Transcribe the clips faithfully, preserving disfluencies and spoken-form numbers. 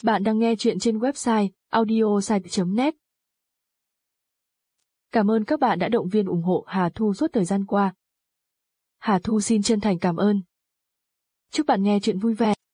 Bạn đang nghe chuyện trên website audiosite chấm net. Cảm ơn các bạn đã động viên ủng hộ Hà Thu suốt thời gian qua. Hà Thu xin chân thành cảm ơn. Chúc bạn nghe chuyện vui vẻ.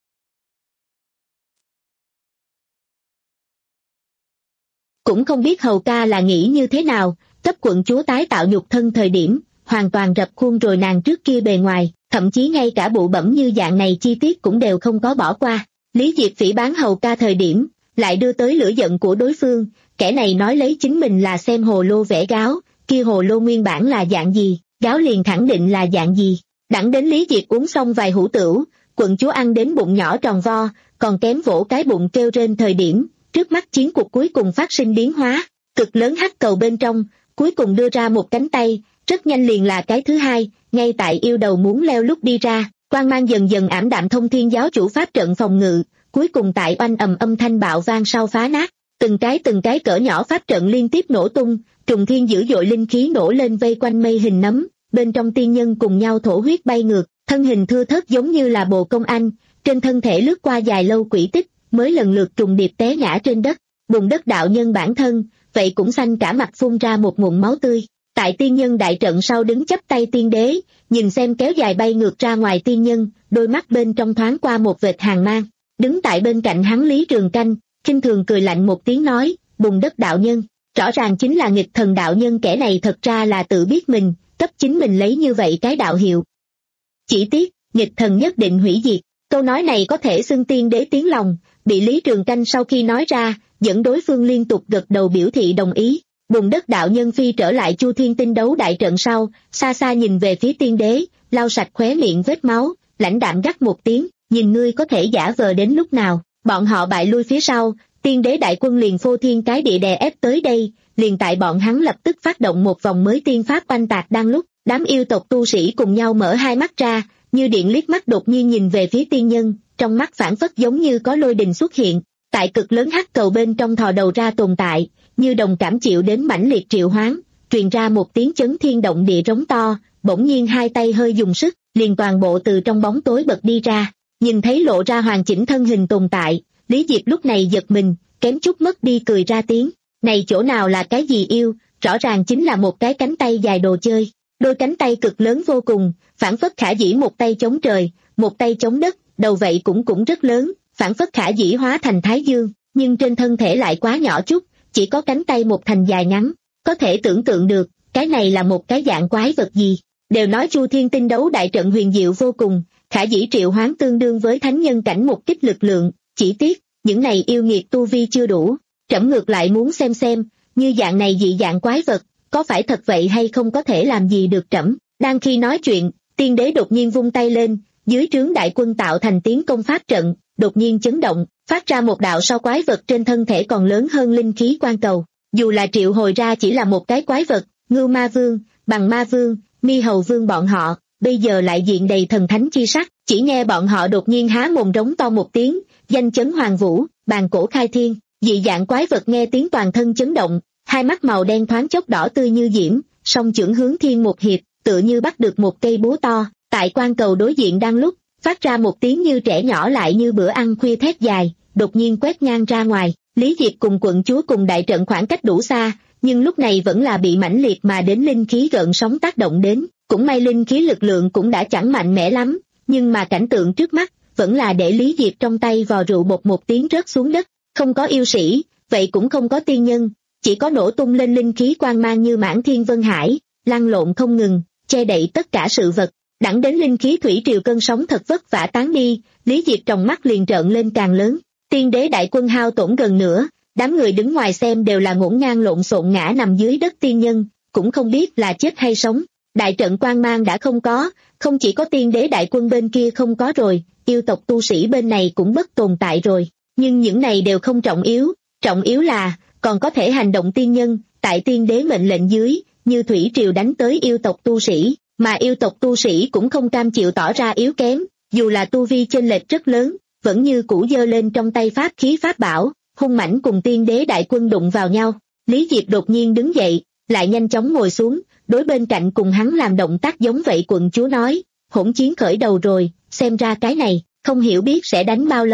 Cũng không biết Hầu ca là nghĩ như thế nào, cấp quận chúa tái tạo nhục thân thời điểm, hoàn toàn rập khuôn rồi nàng trước kia bề ngoài, thậm chí ngay cả bụ bẫm như dạng này chi tiết cũng đều không có bỏ qua. Lý Diệp phỉ báng Hầu ca thời điểm, lại đưa tới lửa giận của đối phương, kẻ này nói lấy chính mình là xem hồ lô vẽ gáo, kia hồ lô nguyên bản là dạng gì, gáo liền khẳng định là dạng gì. Đẳng đến Lý Diệp uống xong vài hũ tửu, quận chúa ăn đến bụng nhỏ tròn vo, còn kém vỗ cái bụng kêu rên thời điểm, trước mắt chiến cuộc cuối cùng phát sinh biến hóa, cực lớn hắc cầu bên trong, cuối cùng đưa ra một cánh tay, rất nhanh liền là cái thứ hai, ngay tại yêu đầu muốn leo lúc đi ra, quang mang dần dần ảm đạm thông thiên giáo chủ pháp trận phòng ngự, cuối cùng tại oanh ầm âm thanh bạo vang sau phá nát, từng cái từng cái cỡ nhỏ pháp trận liên tiếp nổ tung, trùng thiên dữ dội linh khí nổ lên vây quanh mây hình nấm, bên trong tiên nhân cùng nhau thổ huyết bay ngược, thân hình thưa thớt giống như là bồ công anh, trên thân thể lướt qua dài lâu quỹ tích, mới lần lượt trùng điệp té ngã trên đất, bùn đất đạo nhân bản thân, vậy cũng xanh cả mặt phun ra một ngụm máu tươi. Tại tiên nhân đại trận sau đứng chắp tay tiên đế, nhìn xem kéo dài bay ngược ra ngoài tiên nhân, đôi mắt bên trong thoáng qua một vệt hàn mang. Đứng tại bên cạnh hắn Lý Trường Canh, khinh thường cười lạnh một tiếng nói, bùn đất đạo nhân, rõ ràng chính là nghịch thần đạo nhân, kẻ này thật ra là tự biết mình, cấp chính mình lấy như vậy cái đạo hiệu. Chỉ tiếc, nghịch thần nhất định hủy diệt, câu nói này có thể xưng tiên đế tiếng lòng, bị Lý Trường Canh sau khi nói ra, dẫn đối phương liên tục gật đầu biểu thị đồng ý. Bùn đất đạo nhân phi trở lại Chu Thiên Tinh đấu đại trận sau, xa xa nhìn về phía tiên đế, lau sạch khóe miệng vết máu, lãnh đạm gắt một tiếng, nhìn ngươi có thể giả vờ đến lúc nào. Bọn họ bại lui phía sau, tiên đế đại quân liền phô thiên cái địa đè ép tới đây, liền tại bọn hắn lập tức phát động một vòng mới tiên pháp oanh tạc đang lúc, đám yêu tộc tu sĩ cùng nhau mở hai mắt ra, như điện liếc mắt đột nhiên nhìn về phía tiên nhân, trong mắt phản phất giống như có lôi đình xuất hiện, tại cực lớn hắc cầu bên trong thò đầu ra tồn tại, như đồng cảm chịu đến mãnh liệt triệu hoán, truyền ra một tiếng chấn thiên động địa rống to, bỗng nhiên hai tay hơi dùng sức, liền toàn bộ từ trong bóng tối bật đi ra, nhìn thấy lộ ra hoàn chỉnh thân hình tồn tại, Lý Diệp lúc này giật mình, kém chút mất đi cười ra tiếng, này chỗ nào là cái gì yêu, rõ ràng chính là một cái cánh tay dài đồ chơi, đôi cánh tay cực lớn vô cùng, phản phất khả dĩ một tay chống trời, một tay chống đất, đầu vậy cũng cũng rất lớn, phản phất khả dĩ hóa thành thái dương, nhưng trên thân thể lại quá nhỏ chút, chỉ có cánh tay một thành dài ngắn, có thể tưởng tượng được, cái này là một cái dạng quái vật gì. Đều nói Chu Thiên Tinh đấu đại trận huyền diệu vô cùng, khả dĩ triệu hoán tương đương với thánh nhân cảnh một kích lực lượng, chỉ tiếc, những này yêu nghiệt tu vi chưa đủ, trẫm ngược lại muốn xem xem, như dạng này dị dạng quái vật, có phải thật vậy hay không có thể làm gì được trẫm. Đang khi nói chuyện, tiên đế đột nhiên vung tay lên, dưới trướng đại quân tạo thành tiến công pháp trận, đột nhiên chấn động, phát ra một đạo so quái vật trên thân thể còn lớn hơn linh khí quan cầu. Dù là triệu hồi ra chỉ là một cái quái vật, Ngưu Ma Vương, Bằng Ma Vương, Mi Hầu Vương bọn họ, bây giờ lại diện đầy thần thánh chi sắc, chỉ nghe bọn họ đột nhiên há mồm rống to một tiếng, danh chấn hoàng vũ, bàn cổ khai thiên, dị dạng quái vật nghe tiếng toàn thân chấn động, hai mắt màu đen thoáng chốc đỏ tươi như diễm, song chưởng hướng thiên một hiệp, tựa như bắt được một cây búa to, tại quan cầu đối diện đang lúc, phát ra một tiếng như trẻ nhỏ lại như bữa ăn khuya thét dài, đột nhiên quét ngang ra ngoài. Lý Diệp cùng quận chúa cùng đại trận khoảng cách đủ xa, nhưng lúc này vẫn là bị mãnh liệt mà đến linh khí gợn sóng tác động đến, cũng may linh khí lực lượng cũng đã chẳng mạnh mẽ lắm, nhưng mà cảnh tượng trước mắt, vẫn là để Lý Diệp trong tay vò rượu bột một tiếng rớt xuống đất, không có yêu sĩ, vậy cũng không có tiên nhân, chỉ có nổ tung lên linh khí quang mang như mãn thiên vân hải, lăn lộn không ngừng, che đậy tất cả sự vật. Đẳng đến linh khí thủy triều cơn sóng thật vất vả tán đi, Lý Diệp trong mắt liền trợn lên càng lớn, tiên đế đại quân hao tổn gần nữa, đám người đứng ngoài xem đều là ngổn ngang lộn xộn ngã nằm dưới đất tiên nhân, cũng không biết là chết hay sống. Đại trận quang mang đã không có, không chỉ có tiên đế đại quân bên kia không có rồi, yêu tộc tu sĩ bên này cũng bất tồn tại rồi, nhưng những này đều không trọng yếu, trọng yếu là, còn có thể hành động tiên nhân, tại tiên đế mệnh lệnh dưới, như thủy triều đánh tới yêu tộc tu sĩ, mà yêu tộc tu sĩ cũng không cam chịu tỏ ra yếu kém, dù là tu vi chênh lệch rất lớn, vẫn như cũ giơ lên trong tay pháp khí pháp bảo, hung mãnh cùng tiên đế đại quân đụng vào nhau. Lý Diệp đột nhiên đứng dậy, lại nhanh chóng ngồi xuống, đối bên cạnh cùng hắn làm động tác giống vậy quận chúa nói, hỗn chiến khởi đầu rồi, xem ra cái này, không hiểu biết sẽ đánh bao lâu.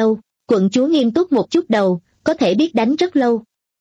Quận chúa nghiêm túc một chút đầu, có thể biết đánh rất lâu.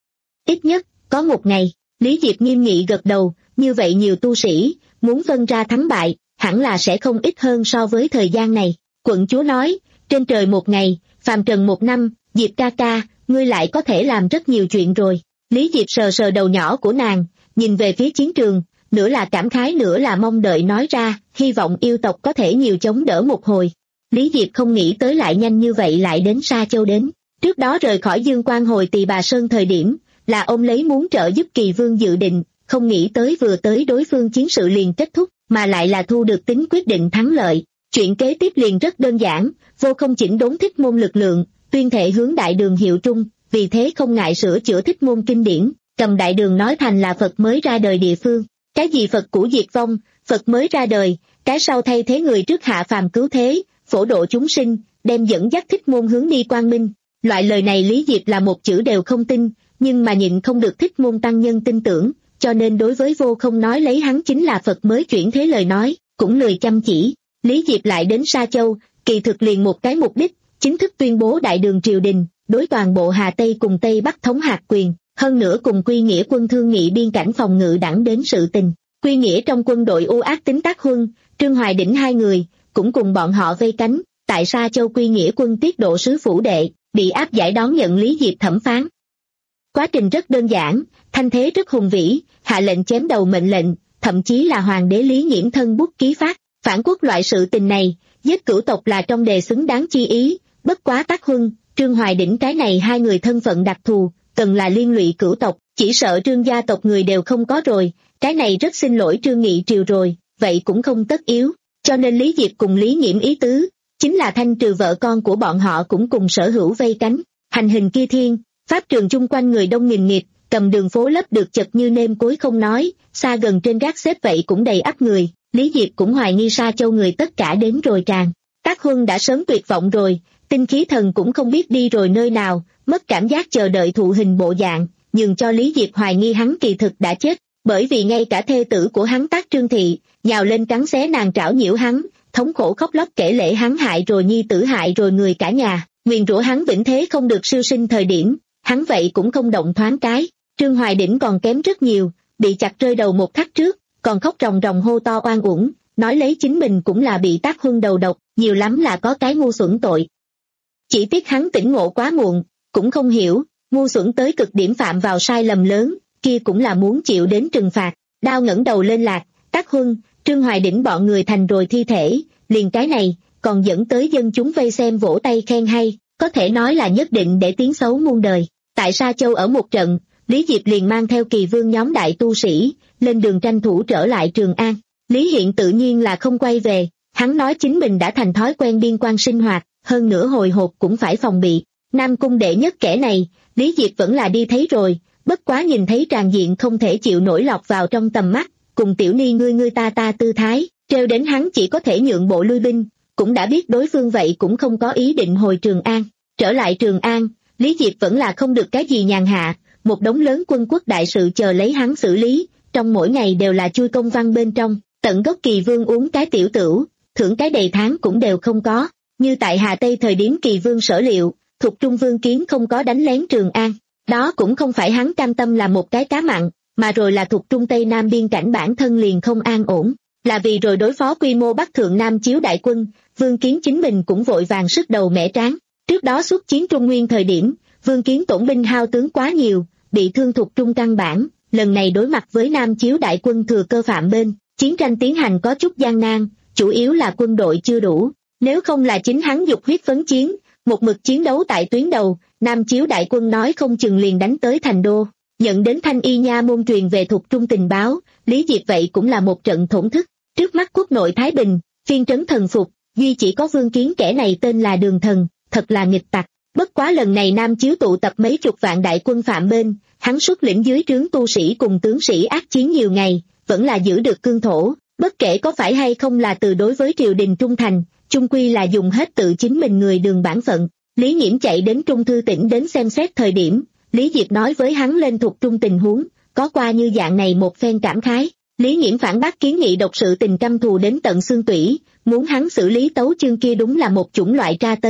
Ít nhất, có một ngày. Lý Diệp nghiêm nghị gật đầu, như vậy nhiều tu sĩ, muốn phân ra thắng bại, hẳn là sẽ không ít hơn so với thời gian này. Quận chúa nói, trên trời một ngày, phàm trần một năm, Diệp ca ca, ngươi lại có thể làm rất nhiều chuyện rồi. Lý Diệp sờ sờ đầu nhỏ của nàng, nhìn về phía chiến trường, nửa là cảm khái nửa là mong đợi nói ra, hy vọng yêu tộc có thể nhiều chống đỡ một hồi. Lý Diệp không nghĩ tới lại nhanh như vậy lại đến Sa Châu đến. Trước đó rời khỏi Dương Quan hồi Tỳ Bà Sơn thời điểm, là ông lấy muốn trợ giúp Kỳ Vương dự định, không nghĩ tới vừa tới đối phương chiến sự liền kết thúc, mà lại là thu được tính quyết định thắng lợi. Chuyện kế tiếp liền rất đơn giản, Vô Không chỉnh đốn Thích Môn lực lượng, tuyên thệ hướng Đại Đường hiệu trung, vì thế không ngại sửa chữa Thích Môn kinh điển, cầm Đại Đường nói thành là Phật mới ra đời địa phương. Cái gì Phật cũ diệt vong, Phật mới ra đời, cái sau thay thế người trước hạ phàm cứu thế, phổ độ chúng sinh, đem dẫn dắt Thích Môn hướng đi quang minh. Loại lời này Lý Diệp là một chữ đều không tin, nhưng mà nhịn không được Thích Môn tăng nhân tin tưởng, cho nên đối với Vô Không nói lấy hắn chính là Phật mới chuyển thế lời nói, cũng lười chăm chỉ. Lý Diệp lại đến Sa Châu, kỳ thực liền một cái mục đích, chính thức tuyên bố Đại Đường triều đình, đối toàn bộ Hà Tây cùng Tây Bắc thống hạt quyền, hơn nữa cùng Quy Nghĩa quân thương nghị biên cảnh phòng ngự đẳng đến sự tình. Quy Nghĩa trong quân đội u ác tính Tác Huân, Trương Hoài Đỉnh hai người, cũng cùng bọn họ vây cánh, tại Sa Châu Quy Nghĩa quân tiết độ sứ phủ đệ, bị áp giải đón nhận Lý Diệp thẩm phán. Quá trình rất đơn giản, thanh thế rất hùng vĩ, hạ lệnh chém đầu mệnh lệnh, thậm chí là hoàng đế Lý Nghiễm thân bút ký phát, phản quốc loại sự tình này, giết cửu tộc là trong đề xứng đáng chi ý, bất quá Tác Huân, Trương Hoài Đỉnh cái này hai người thân phận đặc thù, cần là liên lụy cửu tộc, chỉ sợ Trương gia tộc người đều không có rồi, cái này rất xin lỗi Trương Nghị triều rồi, vậy cũng không tất yếu, cho nên Lý Diệp cùng Lý Nghiễm ý tứ, chính là thanh trừ vợ con của bọn họ cũng cùng sở hữu vây cánh, hành hình kia thiên, pháp trường chung quanh người đông nghìn nghịt, cầm đường phố lấp được chật như nêm cối không nói, xa gần trên gác xếp vậy cũng đầy ắp người, Lý Diệp cũng hoài nghi Sa Châu người tất cả đến rồi tràn. Tác Huân đã sớm tuyệt vọng rồi, tinh khí thần cũng không biết đi rồi nơi nào, mất cảm giác chờ đợi thụ hình bộ dạng, nhường cho Lý Diệp hoài nghi hắn kỳ thực đã chết, bởi vì ngay cả thê tử của hắn Tác Trương Thị, nhào lên cắn xé nàng trảo nhiễu hắn, thống khổ khóc lóc kể lể hắn hại rồi nhi tử hại rồi người cả nhà, nguyền rủa hắn vĩnh thế không được siêu sinh thời điểm, hắn vậy cũng không động thoáng cái. Trương Hoài Đỉnh còn kém rất nhiều, bị chặt rơi đầu một khắc trước, còn khóc ròng ròng hô to oan uổng, nói lấy chính mình cũng là bị Tác Huân đầu độc, nhiều lắm là có cái ngu xuẩn tội. Chỉ tiếc hắn tỉnh ngộ quá muộn, cũng không hiểu, ngu xuẩn tới cực điểm phạm vào sai lầm lớn, kia cũng là muốn chịu đến trừng phạt. Đao ngẩng đầu lên lạc, Tác Huân, Trương Hoài Đỉnh bọn người thành rồi thi thể, liền cái này, còn dẫn tới dân chúng vây xem vỗ tay khen hay, có thể nói là nhất định để tiếng xấu muôn đời. Tại Sa Châu ở một trận, Lý Diệp liền mang theo Kỳ Vương nhóm đại tu sĩ, lên đường tranh thủ trở lại Trường An. Lý Hiện tự nhiên là không quay về, hắn nói chính mình đã thành thói quen biên quan sinh hoạt, hơn nữa hồi hộp cũng phải phòng bị. Nam cung đệ nhất kẻ này, Lý Diệp vẫn là đi thấy rồi, bất quá nhìn thấy tràn diện không thể chịu nổi lọt vào trong tầm mắt, cùng tiểu ni ngươi ngươi ta ta tư thái, treo đến hắn chỉ có thể nhượng bộ lui binh, cũng đã biết đối phương vậy cũng không có ý định hồi Trường An. Trở lại Trường An, Lý Diệp vẫn là không được cái gì nhàn hạ, một đống lớn quân quốc đại sự chờ lấy hắn xử lý, trong mỗi ngày đều là chui công văn bên trong, tận gốc Kỳ Vương uống cái tiểu tửu, thưởng cái đầy tháng cũng đều không có, như tại Hà Tây thời điểm Kỳ Vương sở liệu, Thục Trung Vương Kiến không có đánh lén Trường An, đó cũng không phải hắn cam tâm là một cái cá mặn, mà rồi là Thục Trung Tây Nam biên cảnh bản thân liền không an ổn, là vì rồi đối phó quy mô Bắc Thượng Nam chiếu đại quân, Vương Kiến chính mình cũng vội vàng sức đầu mẻ tráng. Trước đó xuất chiến Trung Nguyên thời điểm, Vương Kiến tổn binh hao tướng quá nhiều, bị thương Thục Trung căn bản, lần này đối mặt với Nam chiếu đại quân thừa cơ phạm bên, chiến tranh tiến hành có chút gian nan, chủ yếu là quân đội chưa đủ, nếu không là chính hắn dục huyết phấn chiến, một mực chiến đấu tại tuyến đầu, Nam chiếu đại quân nói không chừng liền đánh tới thành đô. Nhận đến Thanh Y Nha môn truyền về Thục Trung tình báo, Lý Diệp vậy cũng là một trận thổn thức, trước mắt quốc nội Thái Bình, phiên trấn thần phục, duy chỉ có Vương Kiến kẻ này tên là Đường Thần, thật là nghịch tặc. Bất quá lần này Nam chiếu tụ tập mấy chục vạn đại quân phạm bên, hắn xuất lĩnh dưới trướng tu sĩ cùng tướng sĩ ác chiến nhiều ngày, vẫn là giữ được cương thổ, bất kể có phải hay không là từ đối với triều đình trung thành, chung quy là dùng hết tự chính mình người Đường bản phận. Lý Nghiễm chạy đến Trung Thư tỉnh đến xem xét thời điểm, Lý Diệp nói với hắn lên Thục Trung tình huống, có qua như dạng này một phen cảm khái. Lý Nghiễm phản bác kiến nghị độc sự tình căm thù đến tận xương tủy, muốn hắn xử lý tấu chương kia đúng là một chủng loại tra tấn,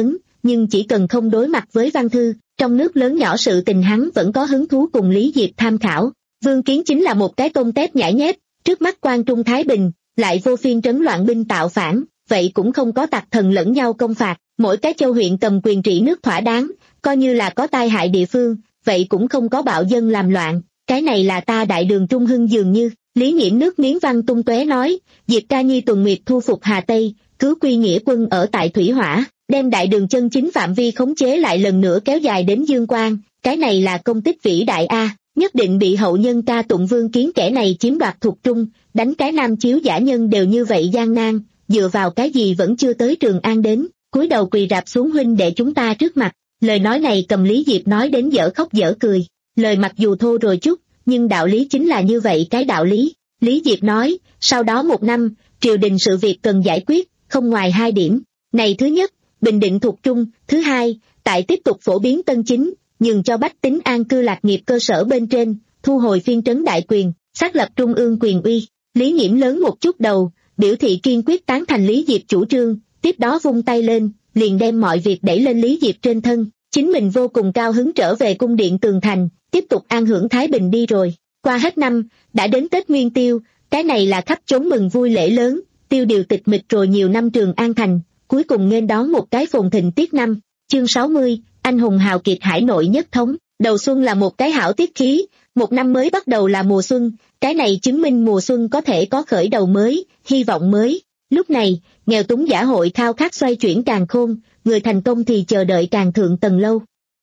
nhưng chỉ cần không đối mặt với văn thư, trong nước lớn nhỏ sự tình hắn vẫn có hứng thú cùng Lý Diệp tham khảo. Vương Kiến chính là một cái tôm tép nhãi nhép, trước mắt Quan Trung Thái Bình, lại vô phiên trấn loạn binh tạo phản, vậy cũng không có tặc thần lẫn nhau công phạt, mỗi cái châu huyện cầm quyền trị nước thỏa đáng, coi như là có tai hại địa phương, vậy cũng không có bạo dân làm loạn, cái này là ta đại đường Trung Hưng dường như. Lý Nghiễm nước miếng văn tung tóe nói, Diệp Ca Nhi tuần nguyệt thu phục Hà Tây, cứu quy nghĩa quân ở tại Thủy Hỏa, đem đại đường chân chính phạm vi khống chế lại lần nữa kéo dài đến Dương Quang, cái này là công tích vĩ đại a, nhất định bị hậu nhân ca tụng. Vương Kiến kẻ này chiếm đoạt Thục Trung, đánh cái Nam Chiếu giả nhân đều như vậy gian nan, dựa vào cái gì vẫn chưa tới Trường An đến, cúi đầu quỳ rạp xuống huynh đệ chúng ta trước mặt. Lời nói này cầm Lý Diệp nói đến dở khóc dở cười, lời mặc dù thô rồi chút, nhưng đạo lý chính là như vậy cái đạo lý. Lý Diệp nói, sau đó một năm, triều đình sự việc cần giải quyết, không ngoài hai điểm. Này thứ nhất, bình định Thục Trung, thứ hai, tại tiếp tục phổ biến tân chính, nhường cho bách tính an cư lạc nghiệp cơ sở bên trên, thu hồi phiên trấn đại quyền, xác lập trung ương quyền uy. Lý Nghiễm lớn một chút đầu, biểu thị kiên quyết tán thành Lý Diệp chủ trương, tiếp đó vung tay lên, liền đem mọi việc đẩy lên Lý Diệp trên thân, chính mình vô cùng cao hứng trở về cung điện tường thành, tiếp tục an hưởng thái bình đi rồi. Qua hết năm, đã đến Tết Nguyên Tiêu, cái này là khắp chốn mừng vui lễ lớn, tiêu điều tịch mịch rồi nhiều năm Trường An thành, cuối cùng nghênh đón một cái phồn thịnh tiết năm. Chương sáu mươi, anh hùng hào kiệt hải nội nhất thống. Đầu xuân là một cái hảo tiết khí, một năm mới bắt đầu là mùa xuân, cái này chứng minh mùa xuân có thể có khởi đầu mới, hy vọng mới. Lúc này, nghèo túng giả hội khao khát xoay chuyển càng khôn, người thành công thì chờ đợi càng thượng tầng lâu.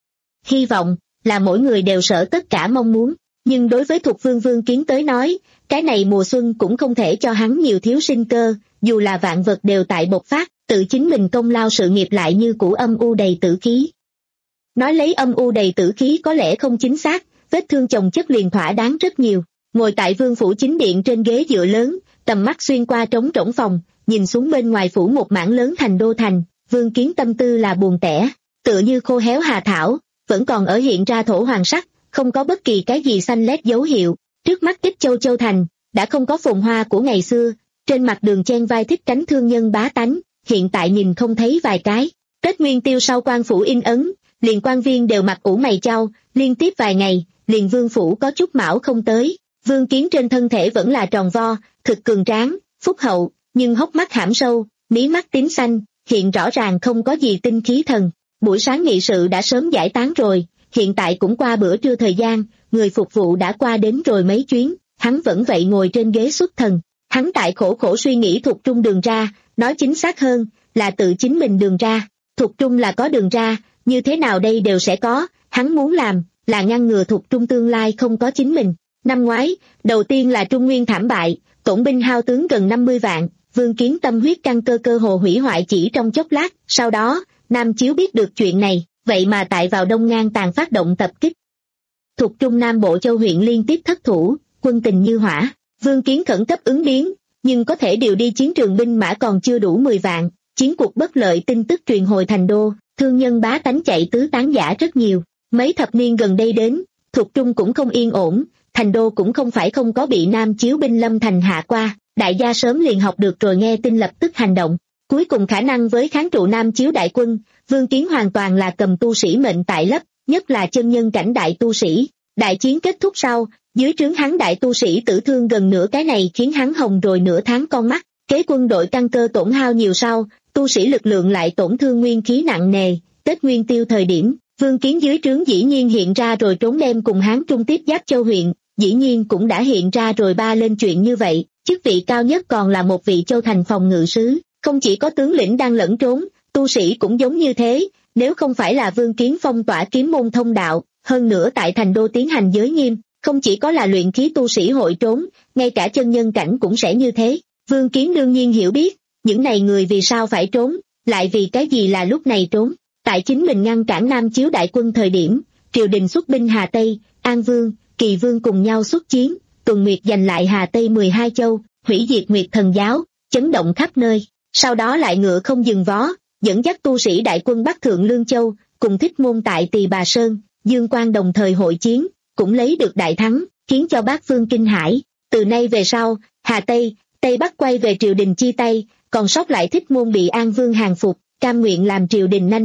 Hy vọng là mỗi người đều sở tất cả mong muốn, nhưng đối với Thục Vương Vương Kiến tới nói, cái này mùa xuân cũng không thể cho hắn nhiều thiếu sinh cơ, dù là vạn vật đều tại bộc phát, tự chính mình công lao sự nghiệp lại như cũ âm u đầy tử khí. Nói lấy âm u đầy tử khí có lẽ không chính xác, vết thương chồng chất liền thỏa đáng rất nhiều. Ngồi tại Vương phủ chính điện trên ghế dựa lớn, tầm mắt xuyên qua trống rỗng phòng, nhìn xuống bên ngoài phủ một mảng lớn thành đô thành, Vương Kiến tâm tư là buồn tẻ, tựa như khô héo hà thảo, vẫn còn ở hiện ra thổ hoàng sắc, không có bất kỳ cái gì xanh lét dấu hiệu. Trước mắt Ích Châu Châu thành, đã không có phồn hoa của ngày xưa, trên mặt đường chen vai thích cánh thương nhân bá tánh, hiện tại nhìn không thấy vài cái. Tết Nguyên Tiêu sau quan phủ in ấn, liền quan viên đều mặc ủ mày chau, liên tiếp vài ngày, liền Vương phủ có chút mão không tới. Vương Kiến trên thân thể vẫn là tròn vo, thực cường tráng, phúc hậu, nhưng hốc mắt hãm sâu, mí mắt tím xanh, hiện rõ ràng không có gì tinh khí thần. Buổi sáng nghị sự đã sớm giải tán rồi, hiện tại cũng qua bữa trưa thời gian, người phục vụ đã qua đến rồi mấy chuyến, hắn vẫn vậy ngồi trên ghế xuất thần. Hắn tại khổ khổ suy nghĩ Thục Trung đường ra, nói chính xác hơn, là tự chính mình đường ra. Thục Trung là có đường ra, như thế nào đây đều sẽ có, hắn muốn làm, là ngăn ngừa Thục Trung tương lai không có chính mình. Năm ngoái, đầu tiên là Trung Nguyên thảm bại, tổn binh hao tướng gần năm mươi vạn, Vương Kiến tâm huyết căn cơ cơ hồ hủy hoại chỉ trong chốc lát, sau đó, Nam Chiếu biết được chuyện này, vậy mà tại vào Đông Ngang tàn phát động tập kích. Thục Trung Nam Bộ châu huyện liên tiếp thất thủ, quân tình như hỏa, Vương Kiến khẩn cấp ứng biến, nhưng có thể điều đi chiến trường binh mã còn chưa đủ mười vạn, chiến cuộc bất lợi tin tức truyền hồi thành đô, thương nhân bá tánh chạy tứ tán giả rất nhiều. Mấy thập niên gần đây đến, Thục Trung cũng không yên ổn, thành đô cũng không phải không có bị Nam Chiếu binh lâm thành hạ qua, đại gia sớm liền học được rồi nghe tin lập tức hành động. Cuối cùng khả năng với kháng trụ Nam Chiếu đại quân, Vương Kiến hoàn toàn là cầm tu sĩ mệnh tại lấp, nhất là chân nhân cảnh đại tu sĩ. Đại chiến kết thúc sau, dưới trướng hắn đại tu sĩ tử thương gần nửa, cái này khiến hắn hồng rồi nửa tháng con mắt. Kế quân đội căn cơ tổn hao nhiều sau, tu sĩ lực lượng lại tổn thương nguyên khí nặng nề. Tết Nguyên Tiêu thời điểm, Vương Kiến dưới trướng dĩ nhiên hiện ra rồi trốn đem cùng Hán Trung tiếp giáp châu huyện, dĩ nhiên cũng đã hiện ra rồi ba lên chuyện như vậy. Chức vị cao nhất còn là một vị châu thành phòng ngự sứ, không chỉ có tướng lĩnh đang lẫn trốn, tu sĩ cũng giống như thế. Nếu không phải là Vương Kiến phong tỏa kiếm môn thông đạo, hơn nữa tại thành đô tiến hành giới nghiêm, không chỉ có là luyện khí tu sĩ hội trốn, ngay cả chân nhân cảnh cũng sẽ như thế. Vương Kiến đương nhiên hiểu biết, những này người vì sao phải trốn, lại vì cái gì là lúc này trốn. Tại chính mình ngăn cản Nam Chiếu đại quân thời điểm, triều đình xuất binh Hà Tây, An Vương, Kỳ Vương cùng nhau xuất chiến, tuần nguyệt giành lại Hà Tây mười hai châu, hủy diệt Nguyệt Thần giáo, chấn động khắp nơi. Sau đó lại ngựa không dừng vó, dẫn dắt tu sĩ đại quân Bắc Thượng Lương Châu, cùng Thích Môn tại Tỳ Bà Sơn, Dương Quang đồng thời hội chiến, cũng lấy được đại thắng, khiến cho bát phương kinh hãi. Từ nay về sau, Hà Tây, Tây Bắc quay về triều đình chi tay, còn sót lại Thích Môn bị An Vương hàng phục, cam nguyện làm triều đình nanh vuốt,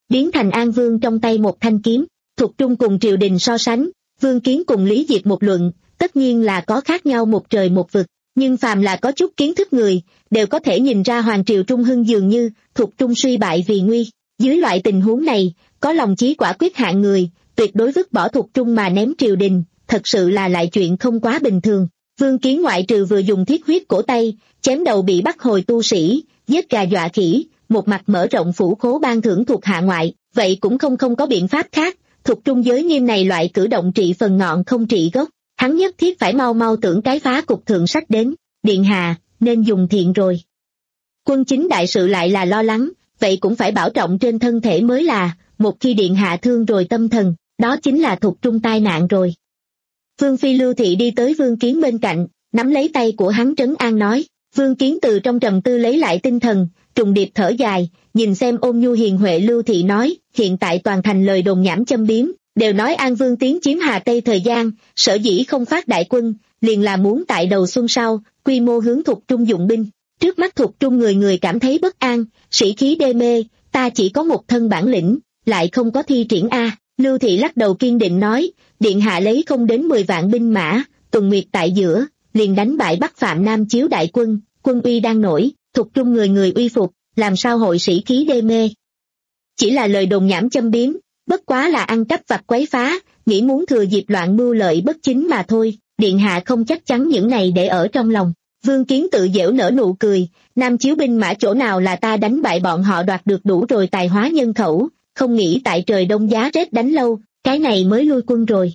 biến thành An Vương trong tay một thanh kiếm. Thục Trung cùng triều đình so sánh, Vương Kiến cùng Lý Diệp một luận, tất nhiên là có khác nhau một trời một vực, nhưng phàm là có chút kiến thức người, đều có thể nhìn ra hoàng triều Trung Hưng dường như, Thục Trung suy bại vì nguy. Dưới loại tình huống này, có lòng chí quả quyết hạng người, tuyệt đối vứt bỏ Thục Trung mà ném triều đình, thật sự là lại chuyện không quá bình thường. Vương Kiến ngoại trừ vừa dùng thiết huyết cổ tay, chém đầu bị bắt hồi tu sĩ, giết gà dọa khỉ, một mặt mở rộng phủ khố ban thưởng thuộc hạ ngoại, vậy cũng không không có biện pháp khác. Thục Trung giới nghiêm này loại cử động trị phần ngọn không trị gốc, hắn nhất thiết phải mau mau tưởng cái phá cục thượng sách đến. Điện hạ, nên dùng thiện rồi. Quân chính đại sự lại là lo lắng, vậy cũng phải bảo trọng trên thân thể mới là, một khi điện hạ thương rồi tâm thần, đó chính là Thục Trung tai nạn rồi. Vương Phi Lưu Thị đi tới Vương Kiến bên cạnh, nắm lấy tay của hắn trấn an nói. Vương Kiến từ trong trầm tư lấy lại tinh thần, trùng điệp thở dài, nhìn xem ôn nhu hiền huệ Lưu Thị nói, hiện tại toàn thành lời đồn nhảm châm biếm, đều nói An Vương tiến chiếm Hà Tây thời gian, sở dĩ không phát đại quân, liền là muốn tại đầu xuân sau, quy mô hướng Thục Trung dụng binh. Trước mắt Thục Trung người người cảm thấy bất an, sĩ khí đê mê, ta chỉ có một thân bản lĩnh, lại không có thi triển a. Lưu Thị lắc đầu kiên định nói, điện hạ lấy không đến mười vạn binh mã, tuần nguyệt tại giữa, liền đánh bại Bắc Phạm Nam Chiếu đại quân, quân uy đang nổi, Thục Trung người người uy phục, làm sao hội sĩ khí đê mê. Chỉ là lời đồn nhảm châm biếm, bất quá là ăn cắp vặt quấy phá, nghĩ muốn thừa dịp loạn mưu lợi bất chính mà thôi, điện hạ không chắc chắn những này để ở trong lòng. Vương Kiến tự giễu nở nụ cười, Nam Chiếu binh mã chỗ nào là ta đánh bại bọn họ đoạt được đủ rồi tài hóa nhân khẩu, không nghĩ tại trời đông giá rét đánh lâu, cái này mới lui quân rồi.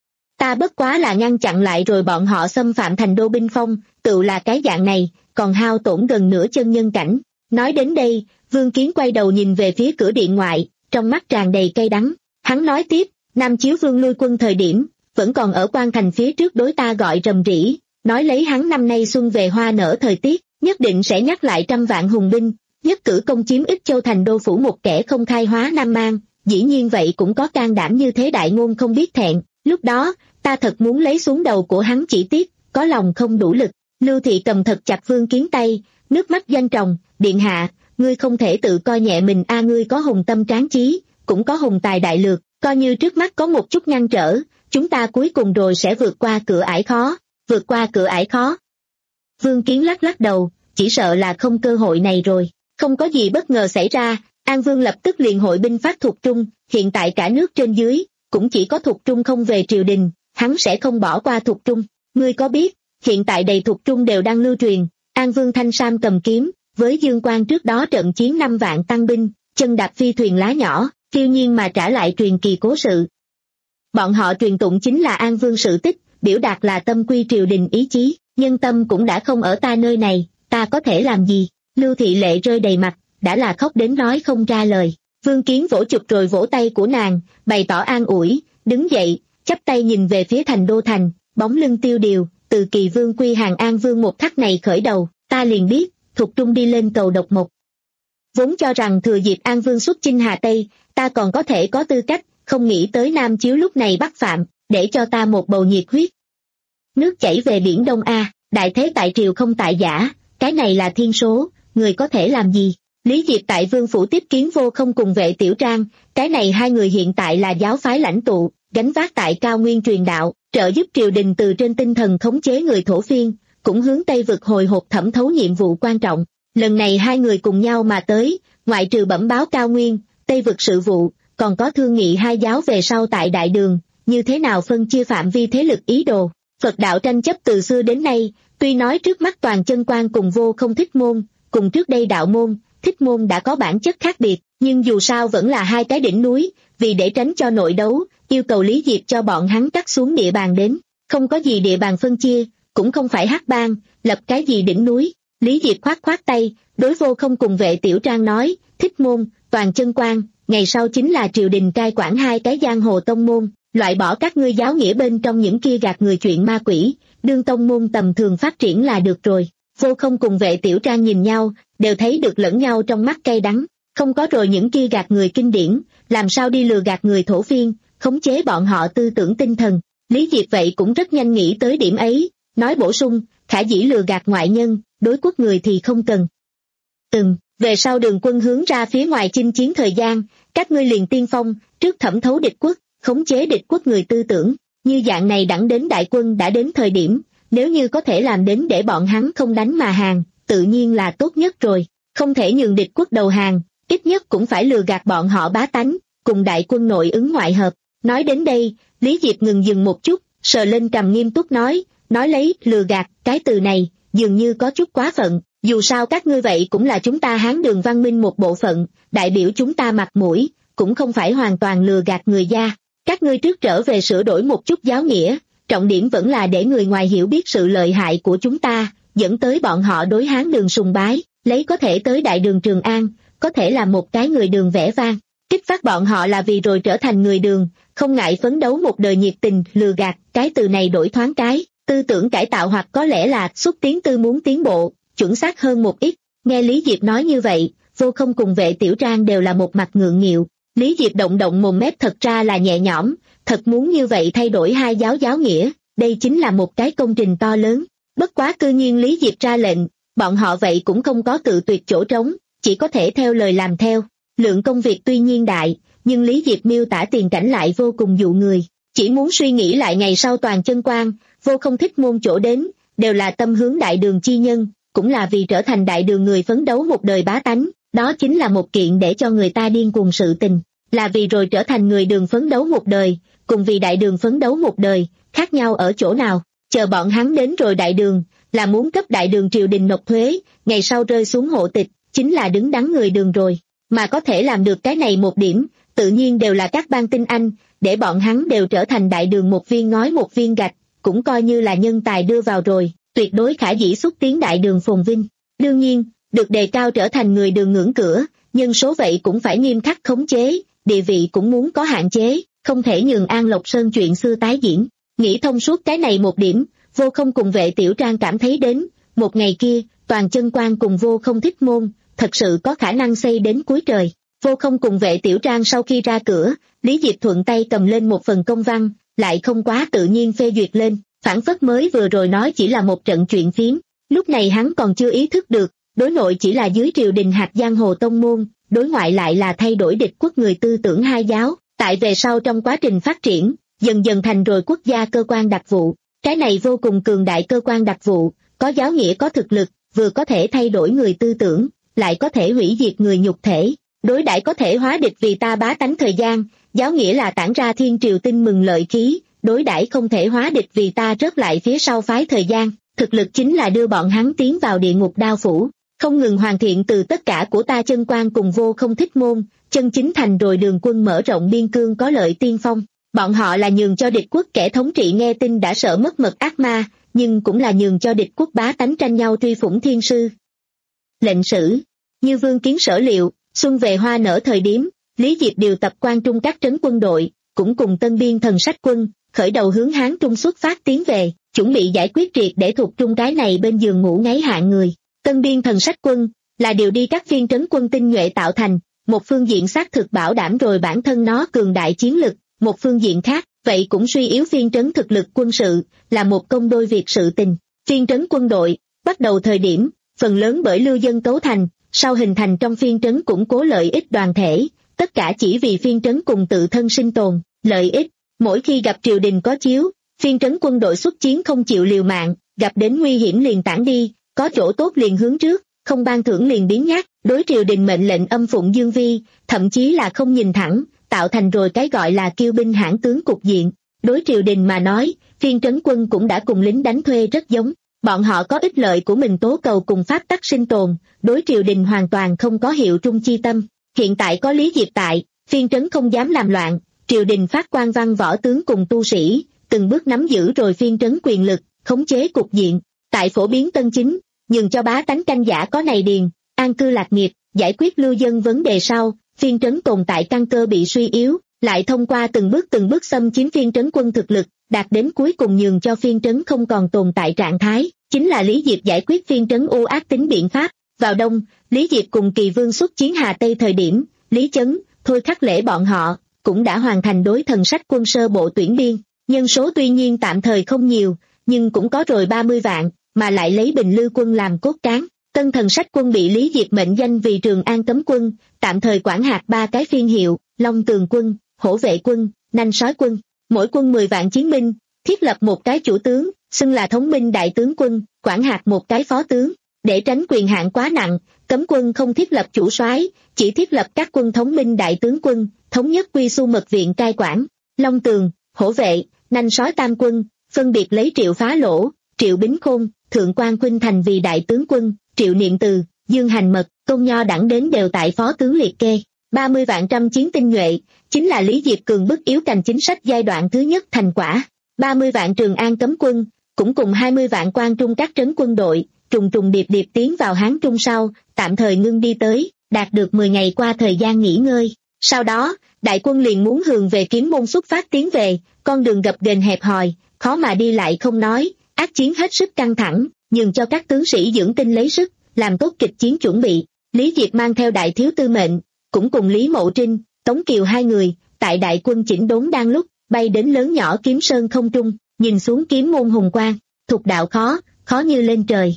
Ta bất quá là ngăn chặn lại rồi bọn họ xâm phạm thành đô binh phong, tự là cái dạng này, còn hao tổn gần nửa chân nhân cảnh. Nói đến đây, Vương Kiến quay đầu nhìn về phía cửa điện ngoại, trong mắt tràn đầy cay đắng. Hắn nói tiếp, Nam Chiếu Vương lui quân thời điểm, vẫn còn ở quan thành phía trước đối ta gọi rầm rĩ, nói lấy hắn năm nay xuân về hoa nở thời tiết, nhất định sẽ nhắc lại trăm vạn hùng binh, nhất cử công chiếm Ích Châu thành đô phủ một kẻ không khai hóa Nam Mang, dĩ nhiên vậy cũng có can đảm như thế đại ngôn không biết thẹn, lúc đó, ta thật muốn lấy xuống đầu của hắn chỉ tiếc, có lòng không đủ lực. Lưu Thị cầm thật chặt Vương Kiến tay, nước mắt doanh tròng, điện hạ, ngươi không thể tự coi nhẹ mình a, ngươi có hùng tâm tráng chí, cũng có hùng tài đại lược, coi như trước mắt có một chút ngăn trở, chúng ta cuối cùng rồi sẽ vượt qua cửa ải khó, vượt qua cửa ải khó. Vương Kiến lắc lắc đầu, chỉ sợ là không cơ hội này rồi, không có gì bất ngờ xảy ra, An Vương lập tức liền hội binh phát Thục Trung, hiện tại cả nước trên dưới, cũng chỉ có Thục Trung không về triều đình, hắn sẽ không bỏ qua Thục Trung. Ngươi có biết, hiện tại đầy Thục Trung đều đang lưu truyền, An Vương thanh sam cầm kiếm, với Dương Quang trước đó trận chiến năm vạn tăng binh, chân đạp phi thuyền lá nhỏ, phiêu nhiên mà trả lại truyền kỳ cố sự. Bọn họ truyền tụng chính là An Vương sự tích, biểu đạt là tâm quy triều đình ý chí, nhân tâm cũng đã không ở ta nơi này, ta có thể làm gì? Lưu Thị lệ rơi đầy mặt, đã là khóc đến nói không ra lời. Vương Kiến vỗ chụp rồi vỗ tay của nàng, bày tỏ an ủi, đứng dậy, chắp tay nhìn về phía thành đô thành, bóng lưng tiêu điều, từ Kỳ Vương quy hàng An Vương một khắc này khởi đầu, ta liền biết, Thục Trung đi lên cầu độc mộc. Vốn cho rằng thừa dịp An Vương xuất chinh Hà Tây, ta còn có thể có tư cách, không nghĩ tới Nam Chiếu lúc này bắt phạm, để cho ta một bầu nhiệt huyết. Nước chảy về biển Đông A, đại thế tại triều không tại giả, cái này là thiên số, người có thể làm gì? Lý Diệp tại Vương phủ tiếp kiến Vô Không cùng Vệ Tiểu Trang, cái này hai người hiện tại là giáo phái lãnh tụ, gánh vác tại cao nguyên truyền đạo, trợ giúp triều đình từ trên tinh thần khống chế người thổ phiên, cũng hướng Tây vực hồi hộp thẩm thấu nhiệm vụ quan trọng. Lần này hai người cùng nhau mà tới, ngoại trừ bẩm báo cao nguyên, Tây vực sự vụ, còn có thương nghị hai giáo về sau tại đại đường, như thế nào phân chia phạm vi thế lực ý đồ. Phật đạo tranh chấp từ xưa đến nay, tuy nói trước mắt Toàn Chân Quan cùng Vô Không Thích Môn, cùng trước đây đạo môn, Thích Môn đã có bản chất khác biệt, nhưng dù sao vẫn là hai cái đỉnh núi, vì để tránh cho nội đấu, yêu cầu Lý Diệp cho bọn hắn cắt xuống địa bàn đến, không có gì địa bàn phân chia, cũng không phải hắc bang, lập cái gì đỉnh núi. Lý Diệp khoát khoát tay, đối Vô Không cùng Vệ Tiểu Trang nói, Thích Môn, Toàn Chân Quan, ngày sau chính là triều đình cai quản hai cái giang hồ tông môn, loại bỏ các ngươi giáo nghĩa bên trong những kia gạt người chuyện ma quỷ, đương tông môn tầm thường phát triển là được rồi. Vô Không cùng Vệ Tiểu Trang nhìn nhau, đều thấy được lẫn nhau trong mắt cay đắng, không có rồi những kia gạt người kinh điển, làm sao đi lừa gạt người thổ phiên, khống chế bọn họ tư tưởng tinh thần. Lý Diệp vậy cũng rất nhanh nghĩ tới điểm ấy, nói bổ sung, khả dĩ lừa gạt ngoại nhân, đối quốc người thì không cần. Ừm, về sau Đường Quân hướng ra phía ngoài chinh chiến thời gian, các Các ngươi liền tiên phong, trước thẩm thấu địch quốc, khống chế địch quốc người tư tưởng, như dạng này đẳng đến đại quân đã đến thời điểm, nếu như có thể làm đến để bọn hắn không đánh mà hàng, tự nhiên là tốt nhất rồi, không thể nhường địch quốc đầu hàng, ít nhất cũng phải lừa gạt bọn họ bá tánh, cùng đại quân nội ứng ngoại hợp. Nói đến đây, Lý Diệp ngừng dừng một chút, sờ lên cằm nghiêm túc nói, nói lấy lừa gạt, cái từ này, dường như có chút quá phận, dù sao các ngươi vậy cũng là chúng ta Hán Đường văn minh một bộ phận, đại biểu chúng ta mặt mũi, cũng không phải hoàn toàn lừa gạt người gia. Các ngươi trước trở về sửa đổi một chút giáo nghĩa, trọng điểm vẫn là để người ngoài hiểu biết sự lợi hại của chúng ta, dẫn tới bọn họ đối Hán Đường sùng bái, lấy có thể tới đại đường Trường An, có thể là một cái người đường vẻ vang, kích phát bọn họ là vì rồi trở thành người đường, không ngại phấn đấu một đời nhiệt tình, lừa gạt, cái từ này đổi thoáng cái, tư tưởng cải tạo hoặc có lẽ là xúc tiến tư muốn tiến bộ, chuẩn xác hơn một ít. Nghe Lý Diệp nói như vậy, Vô Không cùng Vệ Tiểu Trang đều là một mặt ngượng nghịu. Lý Diệp động động mồm mép thật ra là nhẹ nhõm, thật muốn như vậy thay đổi hai giáo giáo nghĩa, đây chính là một cái công trình to lớn. Bất quá cư nhiên Lý Diệp ra lệnh, bọn họ vậy cũng không có tự tuyệt chỗ trống, chỉ có thể theo lời làm theo. Lượng công việc tuy nhiên đại, nhưng Lý Diệp miêu tả tiền cảnh lại vô cùng dụ người, chỉ muốn suy nghĩ lại ngày sau toàn chân quan, Vô Không thích môn chỗ đến, đều là tâm hướng đại đường chi nhân, cũng là vì trở thành đại đường người phấn đấu một đời bá tánh, đó chính là một kiện để cho người ta điên cuồng sự tình, là vì rồi trở thành người đường phấn đấu một đời, cùng vì đại đường phấn đấu một đời, khác nhau ở chỗ nào, chờ bọn hắn đến rồi đại đường, là muốn cấp đại đường triều đình nộp thuế, ngày sau rơi xuống hộ tịch, chính là đứng đắn người đường rồi, mà có thể làm được cái này một điểm, tự nhiên đều là các bang tinh anh, để bọn hắn đều trở thành đại đường một viên ngói một viên gạch, cũng coi như là nhân tài đưa vào rồi, tuyệt đối khả dĩ xúc tiến đại đường phồn vinh. Đương nhiên, được đề cao trở thành người đường ngưỡng cửa, nhân số vậy cũng phải nghiêm khắc khống chế, địa vị cũng muốn có hạn chế, không thể nhường An Lộc Sơn chuyện xưa tái diễn. Nghĩ thông suốt cái này một điểm, Vô Không cùng Vệ Tiểu Trang cảm thấy đến, một ngày kia, toàn chân quan cùng Vô Không thích môn, thật sự có khả năng xây đến cuối trời. Vô Không cùng Vệ Tiểu Trang sau khi ra cửa, Lý Diệp thuận tay cầm lên một phần công văn, lại không quá tự nhiên phê duyệt lên, phản phất mới vừa rồi nói chỉ là một trận chuyện phiếm. Lúc này hắn còn chưa ý thức được, đối nội chỉ là dưới triều đình hạt giang hồ tông môn, đối ngoại lại là thay đổi địch quốc người tư tưởng hai giáo, tại về sau trong quá trình phát triển, dần dần thành rồi quốc gia cơ quan đặc vụ. Cái này vô cùng cường đại cơ quan đặc vụ, có giáo nghĩa có thực lực, vừa có thể thay đổi người tư tưởng, lại có thể hủy diệt người nhục thể. Đối đãi có thể hóa địch vì ta bá tánh thời gian, giáo nghĩa là tản ra thiên triều tin mừng lợi khí, đối đãi không thể hóa địch vì ta rớt lại phía sau phái thời gian, thực lực chính là đưa bọn hắn tiến vào địa ngục đao phủ, không ngừng hoàn thiện từ tất cả của ta chân quan cùng Vô Không thích môn, chân chính thành rồi đường quân mở rộng biên cương có lợi tiên phong. Bọn họ là nhường cho địch quốc kẻ thống trị nghe tin đã sợ mất mật ác ma, nhưng cũng là nhường cho địch quốc bá tánh tranh nhau truy phủng thiên sư. Lệnh sử, như Vương Kiến sở liệu, xuân về hoa nở thời điểm, Lý Diệp điều tập quan trung các trấn quân đội, cũng cùng Tân Biên thần sách quân, khởi đầu hướng Hán Trung xuất phát tiến về, chuẩn bị giải quyết triệt để thuộc trung cái này bên giường ngủ ngáy hạng người. Tân Biên thần sách quân, là điều đi các phiên trấn quân tinh nhuệ tạo thành, một phương diện xác thực bảo đảm rồi bản thân nó cường đại chiến lực, một phương diện khác, vậy cũng suy yếu phiên trấn thực lực quân sự, là một công đôi việc sự tình. Phiên trấn quân đội, bắt đầu thời điểm, phần lớn bởi lưu dân cấu thành, sau hình thành trong phiên trấn củng cố lợi ích đoàn thể, tất cả chỉ vì phiên trấn cùng tự thân sinh tồn, lợi ích. Mỗi khi gặp triều đình có chiếu, phiên trấn quân đội xuất chiến không chịu liều mạng, gặp đến nguy hiểm liền tản đi, có chỗ tốt liền hướng trước, không ban thưởng liền biến nhát, đối triều đình mệnh lệnh âm phụng dương vi, thậm chí là không nhìn thẳng, tạo thành rồi cái gọi là kiêu binh hãn tướng cục diện. Đối triều đình mà nói, phiên trấn quân cũng đã cùng lính đánh thuê rất giống, bọn họ có ích lợi của mình tố cầu cùng pháp tắc sinh tồn, đối triều đình hoàn toàn không có hiệu trung chi tâm. Hiện tại có Lý Diệp tại, phiên trấn không dám làm loạn, triều đình phát quan văn võ tướng cùng tu sĩ, từng bước nắm giữ rồi phiên trấn quyền lực, khống chế cục diện, tại phổ biến tân chính, nhường cho bá tánh canh giả có này điền, an cư lạc nghiệp, giải quyết lưu dân vấn đề sau, phiên trấn tồn tại căn cơ bị suy yếu, lại thông qua từng bước từng bước xâm chiếm phiên trấn quân thực lực, đạt đến cuối cùng nhường cho phiên trấn không còn tồn tại trạng thái, chính là Lý Diệp giải quyết phiên trấn u ác tính biện pháp. Vào đông, Lý Diệp cùng Kỳ Vương xuất chiến Hà Tây thời điểm, Lý Chấn, Thôi Khắc Lễ bọn họ, cũng đã hoàn thành đối thần sách quân sơ bộ tuyển biên, nhân số tuy nhiên tạm thời không nhiều, nhưng cũng có rồi ba mươi vạn, mà lại lấy Bình Lư quân làm cốt cán. Tân thần sách quân bị Lý Diệp mệnh danh vì Trường An cấm quân, tạm thời quản hạt ba cái phiên hiệu, Long Tường quân, Hổ Vệ quân, Nanh Sói quân, mỗi quân mười vạn chiến binh, thiết lập một cái chủ tướng, xưng là thống binh đại tướng quân, quản hạt một cái phó tướng. Để tránh quyền hạn quá nặng, cấm quân không thiết lập chủ soái, chỉ thiết lập các quân thống binh đại tướng quân, thống nhất quy xu mật viện cai quản. Long Tường, Hổ Vệ, Nanh Sói tam quân, phân biệt lấy Triệu Phá Lỗ, Triệu Bính Khôn, Thượng Quan Khuynh Thành vì đại tướng quân, Triệu Niệm Từ, Dương Hành Mật, Công Nho đẳng đến đều tại phó tướng liệt kê. ba mươi vạn trăm chiến tinh nhuệ, chính là Lý Diệp Cường bức yếu cành chính sách giai đoạn thứ nhất thành quả. ba mươi vạn Trường An cấm quân, cũng cùng hai mươi vạn Quan Trung các trấn quân đội, trùng trùng điệp điệp tiến vào Hán Trung sau, tạm thời ngưng đi tới, đạt được mười ngày qua thời gian nghỉ ngơi. Sau đó, đại quân liền muốn hướng về Kiếm Môn xuất phát tiến về, con đường gập ghềnh hẹp hòi, khó mà đi lại không nói, ác chiến hết sức căng thẳng, nhường cho các tướng sĩ dưỡng tinh lấy sức, làm tốt kịch chiến chuẩn bị. Lý Diệp mang theo đại thiếu tư mệnh, cũng cùng Lý Mậu Trinh, Tống Kiều hai người, tại đại quân chỉnh đốn đang lúc, bay đến lớn nhỏ Kiếm Sơn không trung, nhìn xuống Kiếm Môn hùng quang, thục đạo khó, khó như lên trời.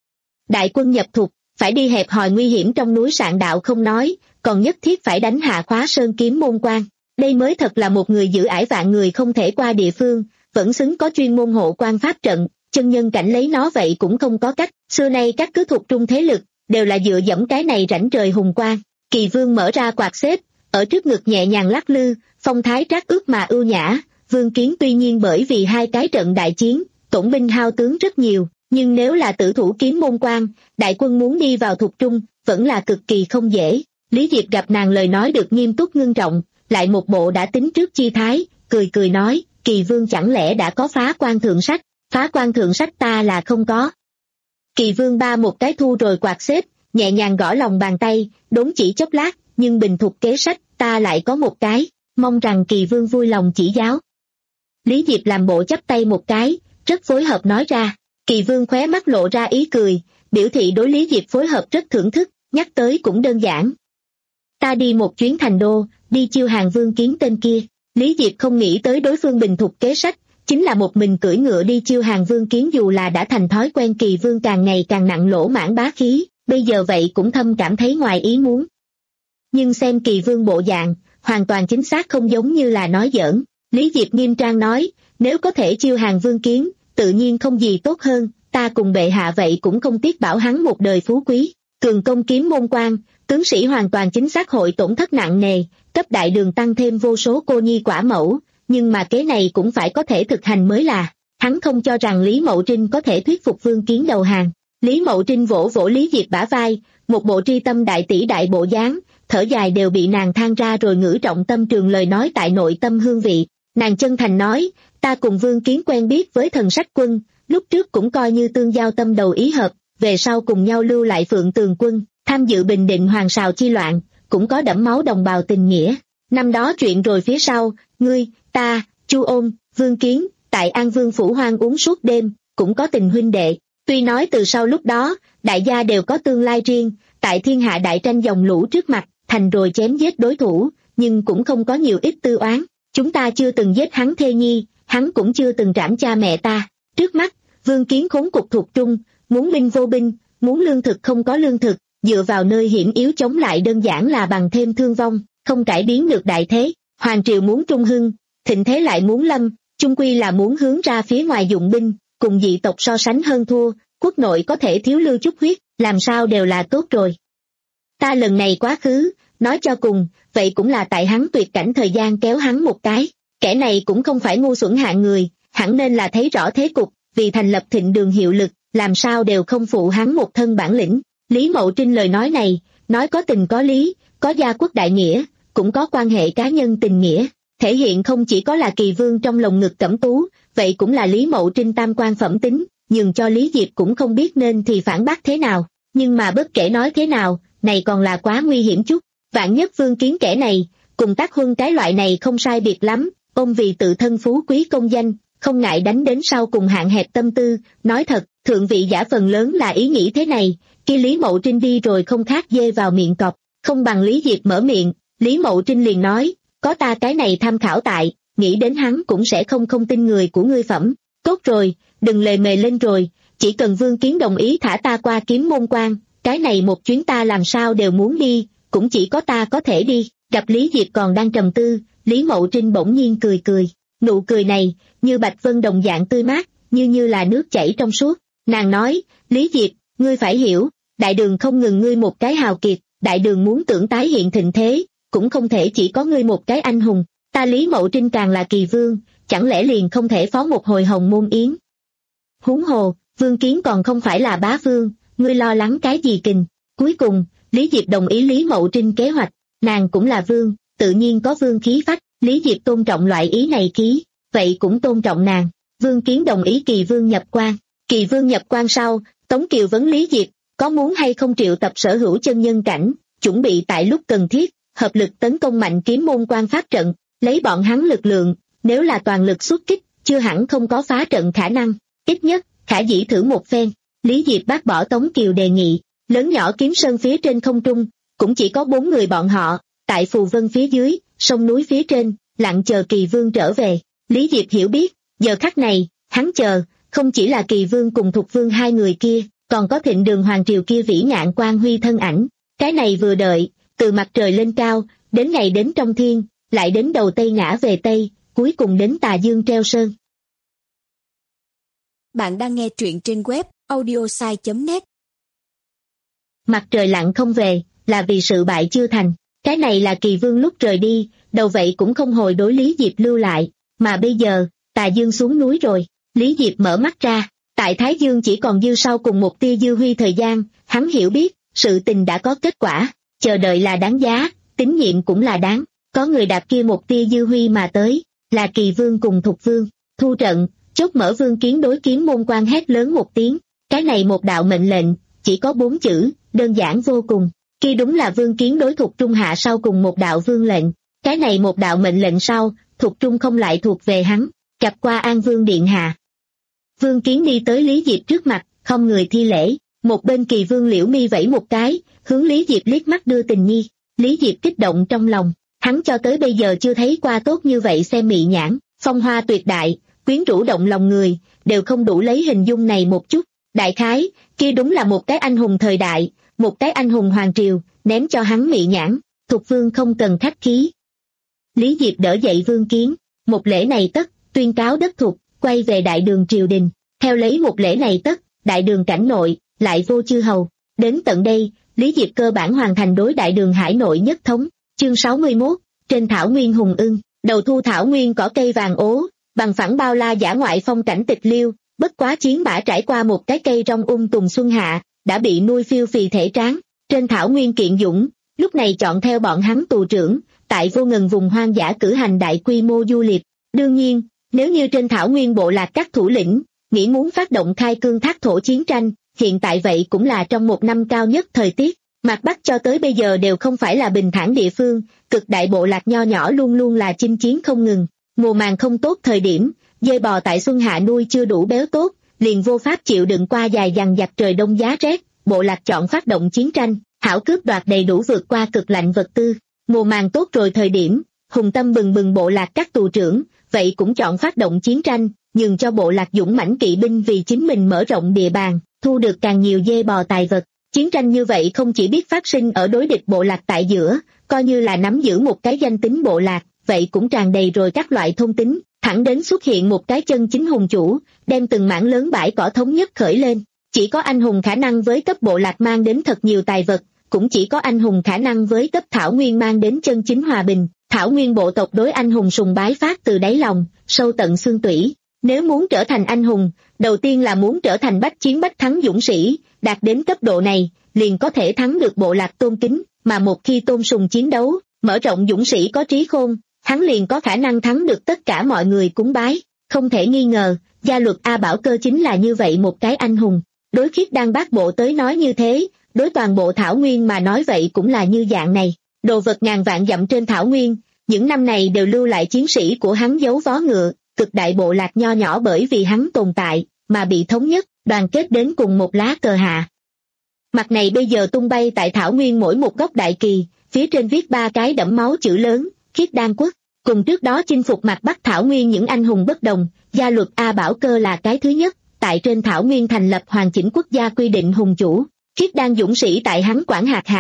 Đại quân nhập thục, phải đi hẹp hòi nguy hiểm trong núi Sạn Đạo không nói, còn nhất thiết phải đánh hạ Khóa Sơn Kiếm Môn quan. Đây mới thật là một người giữ ải vạn người không thể qua địa phương, vẫn xứng có chuyên môn hộ quan pháp trận, chân nhân cảnh lấy nó vậy cũng không có cách. Xưa nay các cứ thuộc trung thế lực, đều là dựa dẫm cái này rảnh trời hùng quang. Kỳ Vương mở ra quạt xếp, ở trước ngực nhẹ nhàng lắc lư, phong thái trác ước mà ưu nhã. Vương Kiến tuy nhiên bởi vì hai cái trận đại chiến, tổn binh hao tướng rất nhiều, nhưng nếu là tử thủ Kiếm Môn quan, đại quân muốn đi vào thuộc trung, vẫn là cực kỳ không dễ. Lý Diệp gặp nàng lời nói được nghiêm túc ngưng trọng, lại một bộ đã tính trước chi thái, cười cười nói, Kỳ Vương chẳng lẽ đã có phá quan thượng sách? Phá quan thượng sách ta là không có. Kỳ Vương ba một cái thu rồi quạt xếp, nhẹ nhàng gõ lòng bàn tay, đốn chỉ chốc lát, nhưng bình thục kế sách ta lại có một cái, mong rằng Kỳ Vương vui lòng chỉ giáo. Lý Diệp làm bộ chắp tay một cái, rất phối hợp nói ra. Kỳ Vương khóe mắt lộ ra ý cười, biểu thị đối Lý Diệp phối hợp rất thưởng thức, nhắc tới cũng đơn giản. Ta đi một chuyến thành đô, đi chiêu hàng Vương Kiến tên kia. Lý Diệp không nghĩ tới đối phương bình thục kế sách, chính là một mình cưỡi ngựa đi chiêu hàng Vương Kiến, dù là đã thành thói quen Kỳ Vương càng ngày càng nặng lỗ mãn bá khí, bây giờ vậy cũng thâm cảm thấy ngoài ý muốn. Nhưng xem Kỳ Vương bộ dạng, hoàn toàn chính xác không giống như là nói giỡn. Lý Diệp nghiêm trang nói, nếu có thể chiêu hàng Vương Kiến, tự nhiên không gì tốt hơn, ta cùng bệ hạ vậy cũng không tiếc bảo hắn một đời phú quý. Cường công Kiếm Môn quan, tướng sĩ hoàn toàn chính xác hội tổn thất nặng nề, cấp đại đường tăng thêm vô số cô nhi quả mẫu, nhưng mà kế này cũng phải có thể thực hành mới là. Hắn không cho rằng Lý Mậu Trinh có thể thuyết phục Vương Kiến đầu hàng. Lý Mậu Trinh vỗ vỗ Lý Diệp bả vai, một bộ tri tâm đại tỷ đại bộ dáng, thở dài đều bị nàng than ra rồi ngữ trọng tâm trường lời nói tại nội tâm hương vị. Nàng chân thành nói, ta cùng Vương Kiến quen biết với Thần Sách quân, lúc trước cũng coi như tương giao tâm đầu ý hợp, về sau cùng nhau lưu lại Phượng Tường quân, tham dự bình định Hoàng Sào chi loạn, cũng có đẫm máu đồng bào tình nghĩa. Năm đó chuyện rồi phía sau, ngươi, ta, Chu Ôn, Vương Kiến, tại An Vương phủ hoang uống suốt đêm, cũng có tình huynh đệ. Tuy nói từ sau lúc đó, đại gia đều có tương lai riêng, tại thiên hạ đại tranh dòng lũ trước mặt, thành rồi chém giết đối thủ, nhưng cũng không có nhiều ít tư oán. Chúng ta chưa từng giết hắn thê nhi, hắn cũng chưa từng trảm cha mẹ ta. Trước mắt, Vương Kiến khốn cục thuộc trung, muốn binh vô binh, muốn lương thực không có lương thực, dựa vào nơi hiểm yếu chống lại đơn giản là bằng thêm thương vong, không cải biến được đại thế. Hoàng triều muốn trung hưng, thịnh thế lại muốn lâm, chung quy là muốn hướng ra phía ngoài dụng binh, cùng dị tộc so sánh hơn thua, quốc nội có thể thiếu lưu chút huyết, làm sao đều là tốt rồi. Ta lần này quá khứ, nói cho cùng, vậy cũng là tại hắn tuyệt cảnh thời gian kéo hắn một cái. Kẻ này cũng không phải ngu xuẩn hạng người, hẳn nên là thấy rõ thế cục, vì thành lập Thịnh Đường hiệu lực, làm sao đều không phụ hắn một thân bản lĩnh. Lý Mậu Trinh lời nói này, nói có tình có lý, có gia quốc đại nghĩa, cũng có quan hệ cá nhân tình nghĩa, thể hiện không chỉ có là Kỳ Vương trong lồng ngực Cẩm Tú, vậy cũng là Lý Mậu Trinh tam quan phẩm tính, nhường cho Lý Diệp cũng không biết nên thì phản bác thế nào, nhưng mà bất kể nói thế nào, này còn là quá nguy hiểm chút. Vạn nhất Vương Kiến kẻ này, cùng Tác Huân cái loại này không sai biệt lắm, ôm vì tự thân phú quý công danh, không ngại đánh đến sau cùng hạn hẹp tâm tư. Nói thật, thượng vị giả phần lớn là ý nghĩ thế này, khi Lý Mậu Trinh đi rồi không khác dê vào miệng cọp, không bằng Lý Diệp mở miệng. Lý Mậu Trinh liền nói, có ta cái này tham khảo tại, nghĩ đến hắn cũng sẽ không không tin người của ngươi phẩm. Tốt rồi, đừng lề mề lên rồi, chỉ cần Vương Kiến đồng ý thả ta qua Kiếm Môn quan, cái này một chuyến ta làm sao đều muốn đi, cũng chỉ có ta có thể đi. Gặp Lý Diệp còn đang trầm tư, Lý Mậu Trinh bỗng nhiên cười cười. Nụ cười này, như bạch vân đồng dạng tươi mát, như như là nước chảy trong suốt. Nàng nói, Lý Diệp, ngươi phải hiểu, đại đường không ngừng ngươi một cái hào kiệt, đại đường muốn tưởng tái hiện thịnh thế, cũng không thể chỉ có ngươi một cái anh hùng. Ta Lý Mậu Trinh càng là kỳ vương, chẳng lẽ liền không thể phó một hồi hồng môn yến? Huống hồ, Vương Kiến còn không phải là bá vương, ngươi lo lắng cái gì kình? Cuối cùng, Lý Diệp đồng ý Lý Mậu Trinh kế hoạch, nàng cũng là vương, tự nhiên có vương khí phách, Lý Diệp tôn trọng loại ý này ký, vậy cũng tôn trọng nàng. Vương Kiến đồng ý Kỳ Vương nhập quan. Kỳ Vương nhập quan sau, Tống Kiều vấn Lý Diệp, có muốn hay không triệu tập sở hữu chân nhân cảnh, chuẩn bị tại lúc cần thiết, hợp lực tấn công Mạnh Kiếm môn quan pháp trận, lấy bọn hắn lực lượng, nếu là toàn lực xuất kích, chưa hẳn không có phá trận khả năng, ít nhất, khả dĩ thử một phen. Lý Diệp bác bỏ Tống Kiều đề nghị, lớn nhỏ kiếm sơn phía trên không trung, cũng chỉ có bốn người bọn họ, tại Phù Vân phía dưới, sông núi phía trên, lặng chờ Kỳ Vương trở về. Lý Diệp hiểu biết, giờ khắc này, hắn chờ, không chỉ là Kỳ Vương cùng Thục Vương hai người kia, còn có Thịnh Đường Hoàng Triều kia vĩ ngạn quang huy thân ảnh. Cái này vừa đợi, từ mặt trời lên cao, đến ngày đến trong thiên, lại đến đầu Tây ngã về Tây, cuối cùng đến tà dương treo sơn. Bạn đang nghe truyện trên web audiosai chấm net. Mặt trời lặn không về, là vì sự bại chưa thành. Cái này là Kỳ Vương lúc rời đi, đầu vậy cũng không hồi đối Lý Diệp lưu lại, mà bây giờ, tà dương xuống núi rồi. Lý Diệp mở mắt ra, tại Thái Dương chỉ còn dư sau cùng một tia dư huy thời gian, hắn hiểu biết, sự tình đã có kết quả, chờ đợi là đáng giá, tín nhiệm cũng là đáng. Có người đạp kia một tia dư huy mà tới, là Kỳ Vương cùng Thục Vương. Thu trận, chốt mở Vương Kiến đối Kiếm môn quan hét lớn một tiếng, cái này một đạo mệnh lệnh, chỉ có bốn chữ, đơn giản vô cùng. Kia đúng là Vương Kiến đối Thục Trung hạ sau cùng một đạo vương lệnh, cái này một đạo mệnh lệnh sau, Thục Trung không lại thuộc về hắn, gặp qua An Vương điện hạ. Vương Kiến đi tới Lý Diệp trước mặt, không người thi lễ, một bên Kỳ Vương liễu mi vẫy một cái, hướng Lý Diệp liếc mắt đưa tình nhi. Lý Diệp kích động trong lòng, hắn cho tới bây giờ chưa thấy qua tốt như vậy xem mị nhãn, phong hoa tuyệt đại, quyến rũ động lòng người, đều không đủ lấy hình dung này một chút. Đại khái, kia đúng là một cái anh hùng thời đại, một cái anh hùng hoàng triều, ném cho hắn mị nhãn, Thục Vương không cần khách khí. Lý Diệp đỡ dậy Vương Kiến, một lễ này tất, tuyên cáo đất Thục, quay về đại đường triều đình, theo lấy một lễ này tất, đại đường cảnh nội, lại vô chư hầu. Đến tận đây, Lý Diệp cơ bản hoàn thành đối đại đường hải nội nhất thống. Chương sáu mươi mốt, trên thảo nguyên hùng ưng, đầu thu thảo nguyên cỏ cây vàng ố, bằng phẳng bao la dã ngoại phong cảnh tịch liêu, bất quá chiến bả trải qua một cái cây rong ung tùng xuân hạ, đã bị nuôi phiêu phì thể tráng. Trên thảo nguyên Kiện Dũng, lúc này chọn theo bọn hắn tù trưởng, tại vô ngần vùng hoang dã cử hành đại quy mô du lịch. Đương nhiên, nếu như trên thảo nguyên bộ lạc các thủ lĩnh, nghĩ muốn phát động khai cương thác thổ chiến tranh, hiện tại vậy cũng là trong một năm cao nhất thời tiết. Mạc Bắc cho tới bây giờ đều không phải là bình thản địa phương, cực đại bộ lạc nho nhỏ luôn luôn là chinh chiến không ngừng. Mùa màng không tốt thời điểm, dê bò tại xuân hạ nuôi chưa đủ béo tốt, liền vô pháp chịu đựng qua dài dằng dặc trời đông giá rét, bộ lạc chọn phát động chiến tranh, hảo cướp đoạt đầy đủ vượt qua cực lạnh vật tư. Mùa màng tốt rồi thời điểm, hùng tâm bừng bừng bộ lạc các tù trưởng, vậy cũng chọn phát động chiến tranh, nhường cho bộ lạc dũng mãnh kỵ binh vì chính mình mở rộng địa bàn, thu được càng nhiều dê bò tài vật. Chiến tranh như vậy không chỉ biết phát sinh ở đối địch bộ lạc tại giữa, coi như là nắm giữ một cái danh tính bộ lạc, vậy cũng tràn đầy rồi các loại thông tính, thẳng đến xuất hiện một cái chân chính hùng chủ, đem từng mảng lớn bãi cỏ thống nhất khởi lên. Chỉ có anh hùng khả năng với cấp bộ lạc mang đến thật nhiều tài vật, cũng chỉ có anh hùng khả năng với cấp thảo nguyên mang đến chân chính hòa bình. Thảo nguyên bộ tộc đối anh hùng sùng bái phát từ đáy lòng, sâu tận xương tủy. Nếu muốn trở thành anh hùng, đầu tiên là muốn trở thành bách chiến bách thắng dũng sĩ, đạt đến cấp độ này, liền có thể thắng được bộ lạc tôn kính, mà một khi tôn sùng chiến đấu, mở rộng dũng sĩ có trí khôn, hắn liền có khả năng thắng được tất cả mọi người cúng bái. Không thể nghi ngờ, gia luật A Bảo Cơ chính là như vậy một cái anh hùng. Đối Khiết Đan Bát Bộ tới nói như thế, đối toàn bộ thảo nguyên mà nói vậy cũng là như dạng này. Đồ vật ngàn vạn dặm trên thảo nguyên, những năm này đều lưu lại chiến sĩ của hắn giấu vó ngựa, cực đại bộ lạc nho nhỏ bởi vì hắn tồn tại, mà bị thống nhất, đoàn kết đến cùng một lá cờ hạ. Mặt này bây giờ tung bay tại thảo nguyên mỗi một góc đại kỳ, phía trên viết ba cái đẫm máu chữ lớn, Khiết Đan Quốc. Cùng trước đó chinh phục mặt Bắc thảo nguyên những anh hùng bất đồng, gia luật A Bảo Cơ là cái thứ nhất, tại trên thảo nguyên thành lập hoàn chỉnh quốc gia quy định hùng chủ. Khiết Đan dũng sĩ tại hắn quản hạt hạ,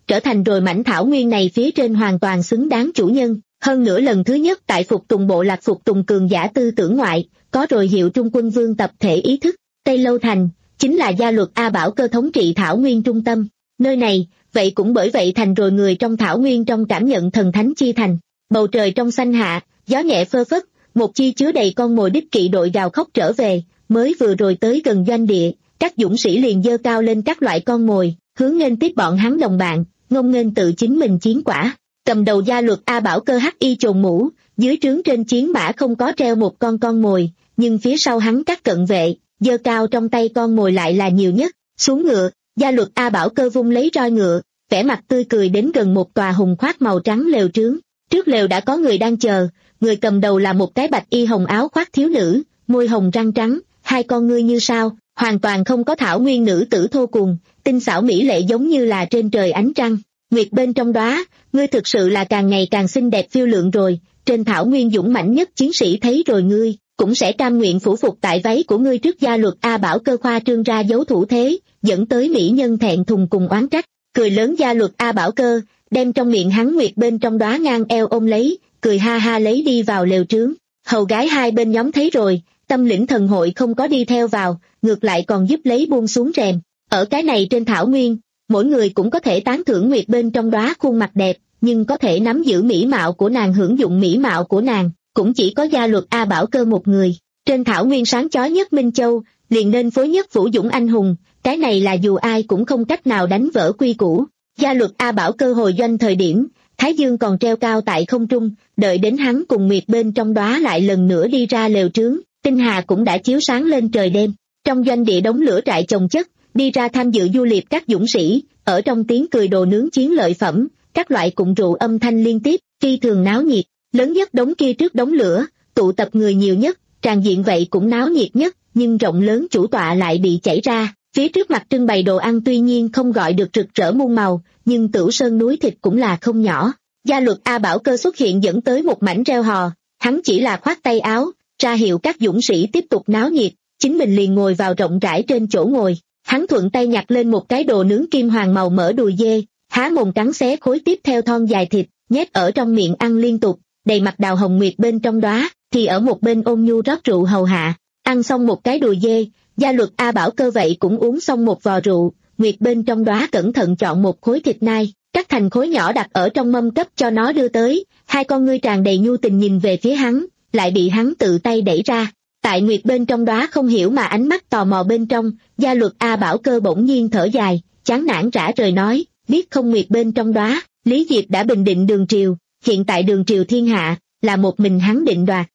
trở thành rồi mảnh thảo nguyên này phía trên hoàn toàn xứng đáng chủ nhân. Hơn nữa lần thứ nhất tại phục tùng bộ lạc phục tùng cường giả tư tưởng ngoại, có rồi hiệu trung quân vương tập thể ý thức. Tây Lâu Thành chính là gia luật A Bảo Cơ thống trị thảo nguyên trung tâm. Nơi này, vậy cũng bởi vậy thành rồi người trong thảo nguyên trong cảm nhận thần thánh chi thành. Bầu trời trong xanh hạ, gió nhẹ phơ phất, một chi chứa đầy con mồi đích kỵ đội gào khóc trở về, mới vừa rồi tới gần doanh địa, các dũng sĩ liền giơ cao lên các loại con mồi, hướng nghênh tiếp bọn hắn đồng bạn, ngông nghênh tự chính mình chiến quả. Cầm đầu gia luật A Bảo Cơ hắc y chồn mũ, dưới trướng trên chiến mã không có treo một con con mồi, nhưng phía sau hắn các cận vệ, giơ cao trong tay con mồi lại là nhiều nhất. Xuống ngựa, gia luật A Bảo Cơ vung lấy roi ngựa, vẻ mặt tươi cười đến gần một tòa hùng khoác màu trắng lều trướng. Trước lều đã có người đang chờ, người cầm đầu là một cái bạch y hồng áo khoác thiếu nữ, môi hồng răng trắng, hai con ngươi như sao, hoàn toàn không có thảo nguyên nữ tử thô cùng, tinh xảo mỹ lệ giống như là trên trời ánh trăng. Nguyệt bên trong đóa, ngươi thực sự là càng ngày càng xinh đẹp phiêu lượng rồi, trên thảo nguyên dũng mãnh nhất chiến sĩ thấy rồi ngươi, cũng sẽ cam nguyện phủ phục tại váy của ngươi trước. Gia luật A Bảo Cơ khoa trương ra dấu thủ thế, dẫn tới mỹ nhân thẹn thùng cùng oán trách, cười lớn gia luật A Bảo Cơ, đem trong miệng hắn Nguyệt bên trong đóa ngang eo ôm lấy, cười ha ha lấy đi vào lều trướng. Hầu gái hai bên nhóm thấy rồi, tâm lĩnh thần hội không có đi theo vào, ngược lại còn giúp lấy buông xuống rèm. Ở cái này trên thảo nguyên, mỗi người cũng có thể tán thưởng Nguyệt bên trong đóa khuôn mặt đẹp, nhưng có thể nắm giữ mỹ mạo của nàng, hưởng dụng mỹ mạo của nàng, cũng chỉ có gia luật A Bảo Cơ một người. Trên thảo nguyên sáng chói nhất Minh Châu, liền nên phối nhất vũ dũng anh hùng, cái này là dù ai cũng không cách nào đánh vỡ quy củ. Gia luật A Bảo Cơ hồi doanh thời điểm, Thái Dương còn treo cao tại không trung, đợi đến hắn cùng Nguyệt bên trong đóa lại lần nữa đi ra lều trướng, tinh hà cũng đã chiếu sáng lên trời đêm. Trong doanh địa đống lửa trại chồng chất, đi ra tham dự du liệp các dũng sĩ, ở trong tiếng cười đồ nướng chiến lợi phẩm, các loại cụm rượu âm thanh liên tiếp, phi thường náo nhiệt. Lớn nhất đống kia trước đống lửa, tụ tập người nhiều nhất, tràn diện vậy cũng náo nhiệt nhất, nhưng rộng lớn chủ tọa lại bị chảy ra. Phía trước mặt trưng bày đồ ăn tuy nhiên không gọi được rực rỡ muôn màu, nhưng Tửu Sơn núi thịt cũng là không nhỏ. Gia luật A Bảo Cơ xuất hiện dẫn tới một mảnh reo hò, hắn chỉ là khoác tay áo, ra hiệu các dũng sĩ tiếp tục náo nhiệt, chính mình liền ngồi vào rộng rãi trên chỗ ngồi. Hắn thuận tay nhặt lên một cái đồ nướng kim hoàng màu mỡ đùi dê, há mồm cắn xé khối tiếp theo thon dài thịt, nhét ở trong miệng ăn liên tục, đầy mặt đào hồng Nguyệt bên trong đóa, thì ở một bên ôm nhu rót rượu hầu hạ. Ăn xong một cái đùi dê, gia luật A Bảo Cơ vậy cũng uống xong một vò rượu, Nguyệt bên trong đóa cẩn thận chọn một khối thịt nai, cắt thành khối nhỏ đặt ở trong mâm cấp cho nó đưa tới, hai con ngươi tràn đầy nhu tình nhìn về phía hắn, lại bị hắn tự tay đẩy ra. Tại Nguyệt bên trong đóa không hiểu mà ánh mắt tò mò bên trong, gia luật A Bảo Cơ bỗng nhiên thở dài, chán nản rã rời nói, biết không Nguyệt bên trong đóa, Lý Diệp đã bình định đường triều, hiện tại đường triều thiên hạ, là một mình hắn định đoạt.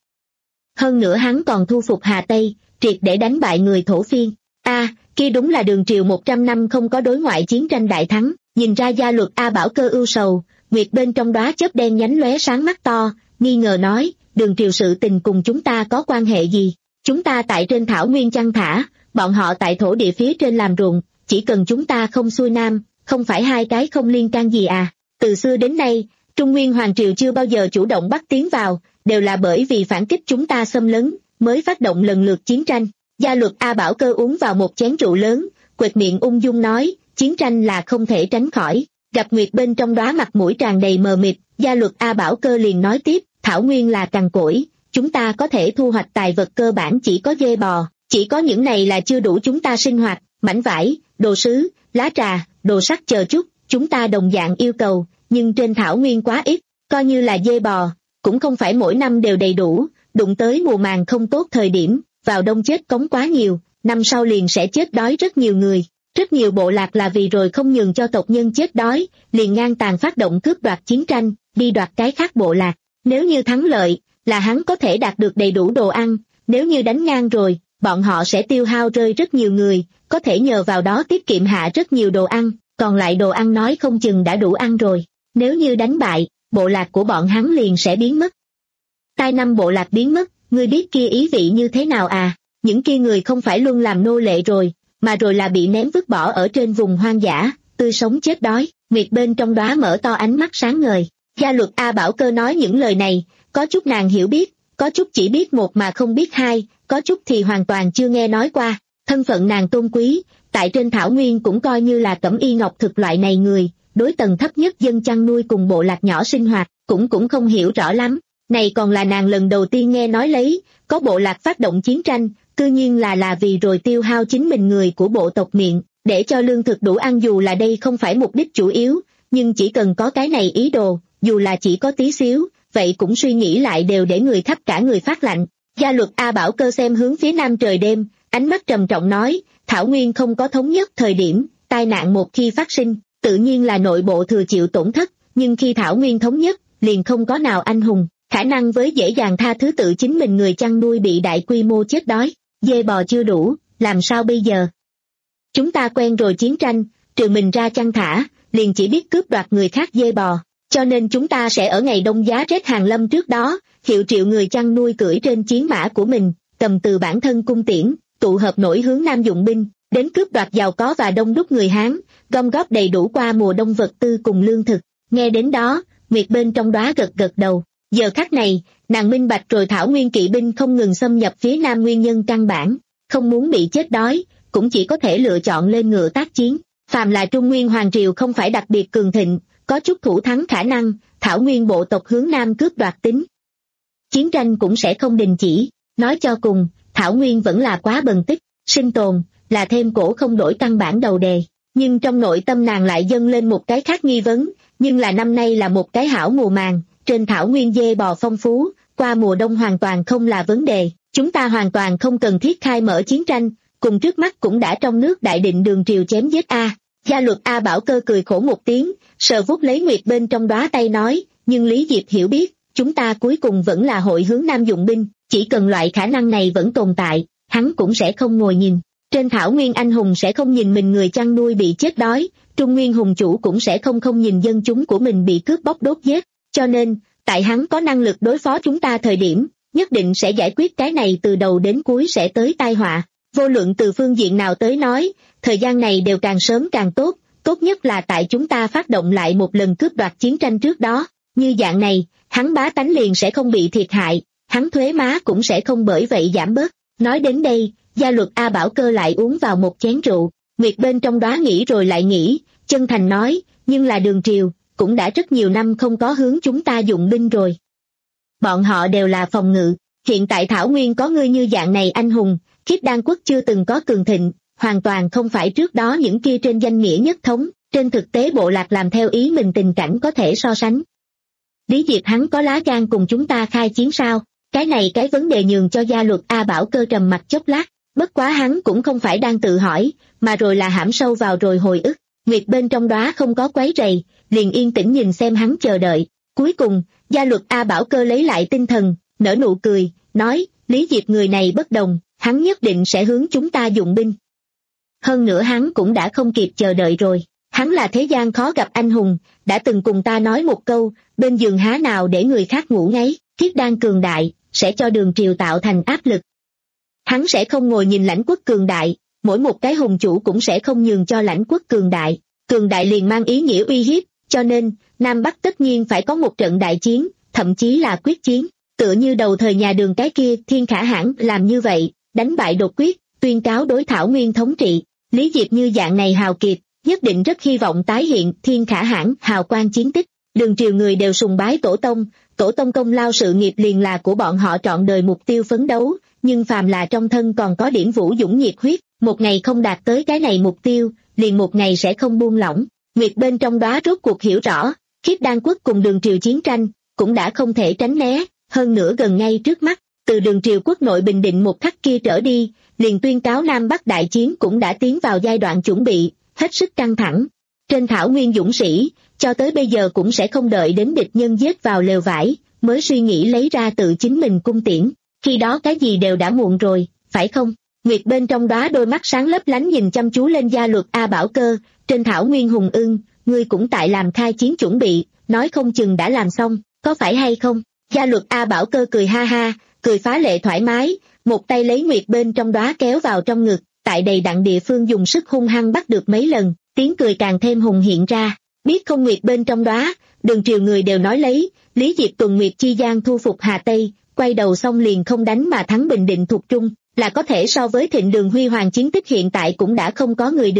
Hơn nữa hắn còn thu phục Hà Tây, triệt để đánh bại người thổ phiên. A, à, kia đúng là đường triều một trăm năm không có đối ngoại chiến tranh đại thắng. Nhìn ra gia luật A Bảo Cơ ưu sầu, Nguyệt bên trong đóa chớp đen nhánh lóe sáng mắt to, nghi ngờ nói, đường triều sự tình cùng chúng ta có quan hệ gì? Chúng ta tại trên thảo nguyên chăn thả, bọn họ tại thổ địa phía trên làm ruộng, chỉ cần chúng ta không xuôi nam, không phải hai cái không liên can gì à? Từ xưa đến nay, Trung Nguyên Hoàng Triều chưa bao giờ chủ động bắt tiến vào, đều là bởi vì phản kích chúng ta xâm lấn, mới phát động lần lượt chiến tranh. Gia luật A Bảo Cơ uống vào một chén rượu lớn, quệt miệng ung dung nói, chiến tranh là không thể tránh khỏi. Gặp Nguyệt bên trong đóa mặt mũi tràn đầy mờ mịt, gia luật A Bảo Cơ liền nói tiếp, thảo nguyên là cằn cỗi, chúng ta có thể thu hoạch tài vật cơ bản chỉ có dê bò, chỉ có những này là chưa đủ chúng ta sinh hoạt, mảnh vải, đồ sứ, lá trà, đồ sắt chờ chút, chúng ta đồng dạng yêu cầu, nhưng trên thảo nguyên quá ít, coi như là dê bò, cũng không phải mỗi năm đều đầy đủ, đụng tới mùa màng không tốt thời điểm, vào đông chết cống quá nhiều, năm sau liền sẽ chết đói rất nhiều người. Rất nhiều bộ lạc là vì rồi không nhường cho tộc nhân chết đói, liền ngang tàn phát động cướp đoạt chiến tranh, đi đoạt cái khác bộ lạc. Nếu như thắng lợi, là hắn có thể đạt được đầy đủ đồ ăn, nếu như đánh ngang rồi, bọn họ sẽ tiêu hao rơi rất nhiều người, có thể nhờ vào đó tiết kiệm hạ rất nhiều đồ ăn, còn lại đồ ăn nói không chừng đã đủ ăn rồi. Nếu như đánh bại, bộ lạc của bọn hắn liền sẽ biến mất. Tai năm bộ lạc biến mất, ngươi biết kia ý vị như thế nào à? Những kia người không phải luôn làm nô lệ rồi, mà rồi là bị ném vứt bỏ ở trên vùng hoang dã, tươi sống chết đói. Nguyệt bên trong đóa mở to ánh mắt sáng ngời. Gia luật A Bảo Cơ nói những lời này, có chút nàng hiểu biết, có chút chỉ biết một mà không biết hai, có chút thì hoàn toàn chưa nghe nói qua. Thân phận nàng tôn quý, tại trên thảo nguyên cũng coi như là cẩm y ngọc thực loại này người, đối tầng thấp nhất dân chăn nuôi cùng bộ lạc nhỏ sinh hoạt, cũng cũng không hiểu rõ lắm. Này còn là nàng lần đầu tiên nghe nói lấy, có bộ lạc phát động chiến tranh, cư nhiên là là vì rồi tiêu hao chính mình người của bộ tộc miệng, để cho lương thực đủ ăn, dù là đây không phải mục đích chủ yếu, nhưng chỉ cần có cái này ý đồ, dù là chỉ có tí xíu, vậy cũng suy nghĩ lại đều để người khắp cả người phát lạnh. Gia luật A Bảo Cơ xem hướng phía nam trời đêm, ánh mắt trầm trọng nói, Thảo Nguyên không có thống nhất thời điểm, tai nạn một khi phát sinh, tự nhiên là nội bộ thừa chịu tổn thất, nhưng khi Thảo Nguyên thống nhất, liền không có nào anh hùng, khả năng với dễ dàng tha thứ tự chính mình người chăn nuôi bị đại quy mô chết đói, dê bò chưa đủ, làm sao bây giờ? Chúng ta quen rồi chiến tranh, trừ mình ra chăn thả, liền chỉ biết cướp đoạt người khác dê bò, cho nên chúng ta sẽ ở ngày đông giá rét hàng lâm trước đó, hiệu triệu người chăn nuôi cưỡi trên chiến mã của mình, cầm từ bản thân cung tiễn, tụ hợp nổi hướng nam dụng binh, đến cướp đoạt giàu có và đông đúc người Hán, gom góp đầy đủ qua mùa đông vật tư cùng lương thực. Nghe đến đó, Nguyệt bên trong đó gật gật đầu. Giờ khắc này, nàng minh bạch rồi Thảo Nguyên kỵ binh không ngừng xâm nhập phía nam nguyên nhân căn bản, không muốn bị chết đói, cũng chỉ có thể lựa chọn lên ngựa tác chiến. Phàm là Trung Nguyên Hoàng Triều không phải đặc biệt cường thịnh, có chút thủ thắng khả năng, Thảo Nguyên bộ tộc hướng nam cướp đoạt tính. Chiến tranh cũng sẽ không đình chỉ, nói cho cùng, Thảo Nguyên vẫn là quá bần tích, sinh tồn, là thêm cổ không đổi căn bản đầu đề. Nhưng trong nội tâm nàng lại dâng lên một cái khác nghi vấn, nhưng là năm nay là một cái hảo mùa màng, trên Thảo Nguyên dê bò phong phú, qua mùa đông hoàn toàn không là vấn đề, chúng ta hoàn toàn không cần thiết khai mở chiến tranh, cùng trước mắt cũng đã trong nước đại định đường triều chém giết a. Gia luật A Bảo Cơ cười khổ một tiếng, sờ vuốt lấy Nguyệt bên trong đóa tay nói, nhưng Lý Diệp hiểu biết, chúng ta cuối cùng vẫn là hội hướng nam dụng binh, chỉ cần loại khả năng này vẫn tồn tại, hắn cũng sẽ không ngồi nhìn. Trên Thảo Nguyên anh hùng sẽ không nhìn mình người chăn nuôi bị chết đói, Trung Nguyên hùng chủ cũng sẽ không không nhìn dân chúng của mình bị cướp bóc đốt giết, cho nên, tại hắn có năng lực đối phó chúng ta thời điểm, nhất định sẽ giải quyết cái này từ đầu đến cuối sẽ tới tai họa. Vô luận từ phương diện nào tới nói, thời gian này đều càng sớm càng tốt, tốt nhất là tại chúng ta phát động lại một lần cướp đoạt chiến tranh trước đó, như dạng này, hắn bá tánh liền sẽ không bị thiệt hại, hắn thuế má cũng sẽ không bởi vậy giảm bớt. Nói đến đây, Gia luật A Bảo Cơ lại uống vào một chén rượu, Nguyệt bên trong đó nghĩ rồi lại nghĩ, chân thành nói, nhưng là đường triều, cũng đã rất nhiều năm không có hướng chúng ta dụng binh rồi. Bọn họ đều là phòng ngự, hiện tại Thảo Nguyên có ngươi như dạng này anh hùng, Khiết Đan quốc chưa từng có cường thịnh, hoàn toàn không phải trước đó những kia trên danh nghĩa nhất thống, trên thực tế bộ lạc làm theo ý mình tình cảnh có thể so sánh. Lý Diệp hắn có lá gan cùng chúng ta khai chiến sao? Cái này cái vấn đề nhường cho Gia luật A Bảo Cơ trầm mặt chốc lát, bất quá hắn cũng không phải đang tự hỏi, mà rồi là hãm sâu vào rồi hồi ức. Nguyệt bên trong đó không có quấy rầy, liền yên tĩnh nhìn xem hắn chờ đợi. Cuối cùng, Gia luật A Bảo Cơ lấy lại tinh thần, nở nụ cười, nói, Lý Diệp người này bất đồng, hắn nhất định sẽ hướng chúng ta dụng binh. Hơn nữa hắn cũng đã không kịp chờ đợi rồi, hắn là thế gian khó gặp anh hùng, đã từng cùng ta nói một câu, bên giường há nào để người khác ngủ ngáy, Khiết Đan cường đại, sẽ cho đường triều tạo thành áp lực. Hắn sẽ không ngồi nhìn lãnh quốc cường đại, mỗi một cái hùng chủ cũng sẽ không nhường cho lãnh quốc cường đại, cường đại liền mang ý nghĩa uy hiếp, cho nên, Nam Bắc tất nhiên phải có một trận đại chiến, thậm chí là quyết chiến, tựa như đầu thời nhà Đường cái kia, Thiên Khả Hãn làm như vậy, đánh bại đột quyết, tuyên cáo đối Thảo Nguyên thống trị. Lý Diệp như dạng này hào kiệt, nhất định rất hy vọng tái hiện Thiên Khả Hãn hào quang chiến tích. Đường triều người đều sùng bái tổ tông, tổ tông công lao sự nghiệp liền là của bọn họ trọn đời mục tiêu phấn đấu, nhưng phàm là trong thân còn có điểm vũ dũng nhiệt huyết, một ngày không đạt tới cái này mục tiêu, liền một ngày sẽ không buông lỏng. Nguyệt bên trong đó rốt cuộc hiểu rõ, Khiết Đan quốc cùng đường triều chiến tranh, cũng đã không thể tránh né, hơn nữa gần ngay trước mắt, từ đường triều quốc nội bình định một khắc kia trở đi, liền tuyên cáo Nam Bắc đại chiến cũng đã tiến vào giai đoạn chuẩn bị, hết sức căng thẳng. Trên Thảo Nguyên dũng sĩ, cho tới bây giờ cũng sẽ không đợi đến địch nhân giết vào lều vải, mới suy nghĩ lấy ra tự chính mình cung tiễn, khi đó cái gì đều đã muộn rồi, phải không? Nguyệt bên trong đó đôi mắt sáng lấp lánh nhìn chăm chú lên Gia luật A Bảo Cơ, trên Thảo Nguyên hùng ưng, ngươi cũng tại làm khai chiến chuẩn bị, nói không chừng đã làm xong, có phải hay không? Gia luật A Bảo Cơ cười ha ha, cười phá lệ thoải mái, một tay lấy Nguyệt bên trong đó kéo vào trong ngực, tại đầy đặn địa phương dùng sức hung hăng bắt được mấy lần, tiếng cười càng thêm hùng hiện ra. Biết không Nguyệt bên trong đó, đường triều người đều nói lấy, Lý Diệp tuần Nguyệt chi gian thu phục Hà Tây, quay đầu xong liền không đánh mà thắng Bình Định thuộc Trung, là có thể so với thịnh đường huy hoàng chiến tích hiện tại cũng đã không có người đường,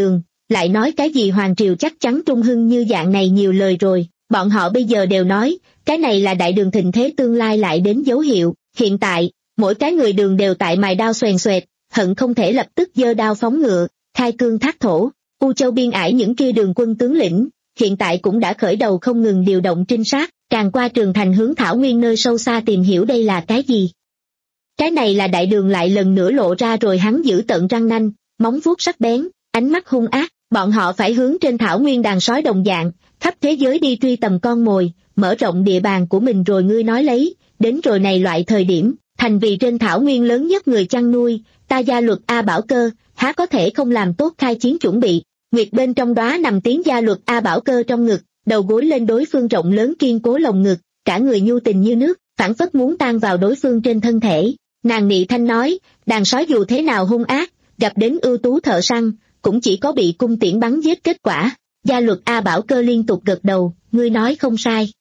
lại nói cái gì hoàng triều chắc chắn trung hưng như dạng này nhiều lời rồi, bọn họ bây giờ đều nói, cái này là đại đường thịnh thế tương lai lại đến dấu hiệu, hiện tại, mỗi cái người đường đều tại mài đao xoèn xoẹt, hận không thể lập tức giơ đao phóng ngựa, khai cương thác thổ. U Châu biên ải những kia đường quân tướng lĩnh, hiện tại cũng đã khởi đầu không ngừng điều động trinh sát, càng qua trường thành hướng thảo nguyên nơi sâu xa tìm hiểu đây là cái gì. Cái này là đại đường lại lần nữa lộ ra rồi, hắn giữ tận răng nanh, móng vuốt sắc bén, ánh mắt hung ác, bọn họ phải hướng trên thảo nguyên đàn sói đồng dạng, khắp thế giới đi truy tầm con mồi, mở rộng địa bàn của mình rồi ngươi nói lấy, đến rồi này loại thời điểm, thành vì trên thảo nguyên lớn nhất người chăn nuôi, ta Gia Luật A Bảo Cơ, há có thể không làm tốt khai chiến chuẩn bị. Nguyệt bên trong đó nằm tiếng Gia Luật A Bảo Cơ trong ngực, đầu gối lên đối phương rộng lớn kiên cố lồng ngực, cả người nhu tình như nước, phảng phất muốn tan vào đối phương trên thân thể. Nàng nị thanh nói, đàn sói dù thế nào hung ác, gặp đến ưu tú thợ săn, cũng chỉ có bị cung tiễn bắn giết kết quả. Gia Luật A Bảo Cơ liên tục gật đầu, ngươi nói không sai.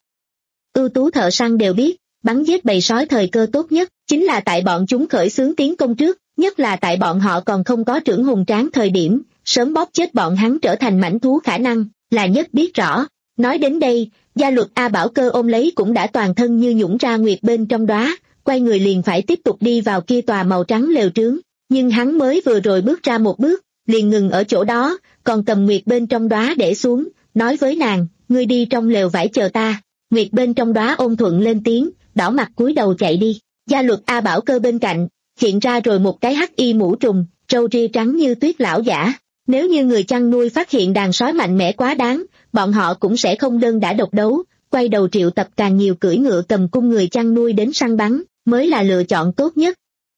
Ưu tú thợ săn đều biết, bắn giết bầy sói thời cơ tốt nhất, chính là tại bọn chúng khởi xướng tiến công trước, nhất là tại bọn họ còn không có trưởng hùng tráng thời điểm, sớm bóp chết bọn hắn trở thành mãnh thú khả năng, là nhất biết rõ. Nói đến đây, Gia Luật A Bảo Cơ ôm lấy cũng đã toàn thân như nhũng ra Nguyệt bên trong đóa, quay người liền phải tiếp tục đi vào kia tòa màu trắng lều trướng, nhưng hắn mới vừa rồi bước ra một bước, liền ngừng ở chỗ đó, còn cầm Nguyệt bên trong đóa để xuống, nói với nàng, ngươi đi trong lều vải chờ ta. Nguyệt bên trong đóa ôn thuận lên tiếng, đỏ mặt cúi đầu chạy đi. Gia Luật A Bảo Cơ bên cạnh, hiện ra rồi một cái hắc y mũ trùng, râu ria trắng như tuyết lão giả. Nếu như người chăn nuôi phát hiện đàn sói mạnh mẽ quá đáng, bọn họ cũng sẽ không đơn đả độc đấu, quay đầu triệu tập càng nhiều cưỡi ngựa cầm cung người chăn nuôi đến săn bắn, mới là lựa chọn tốt nhất.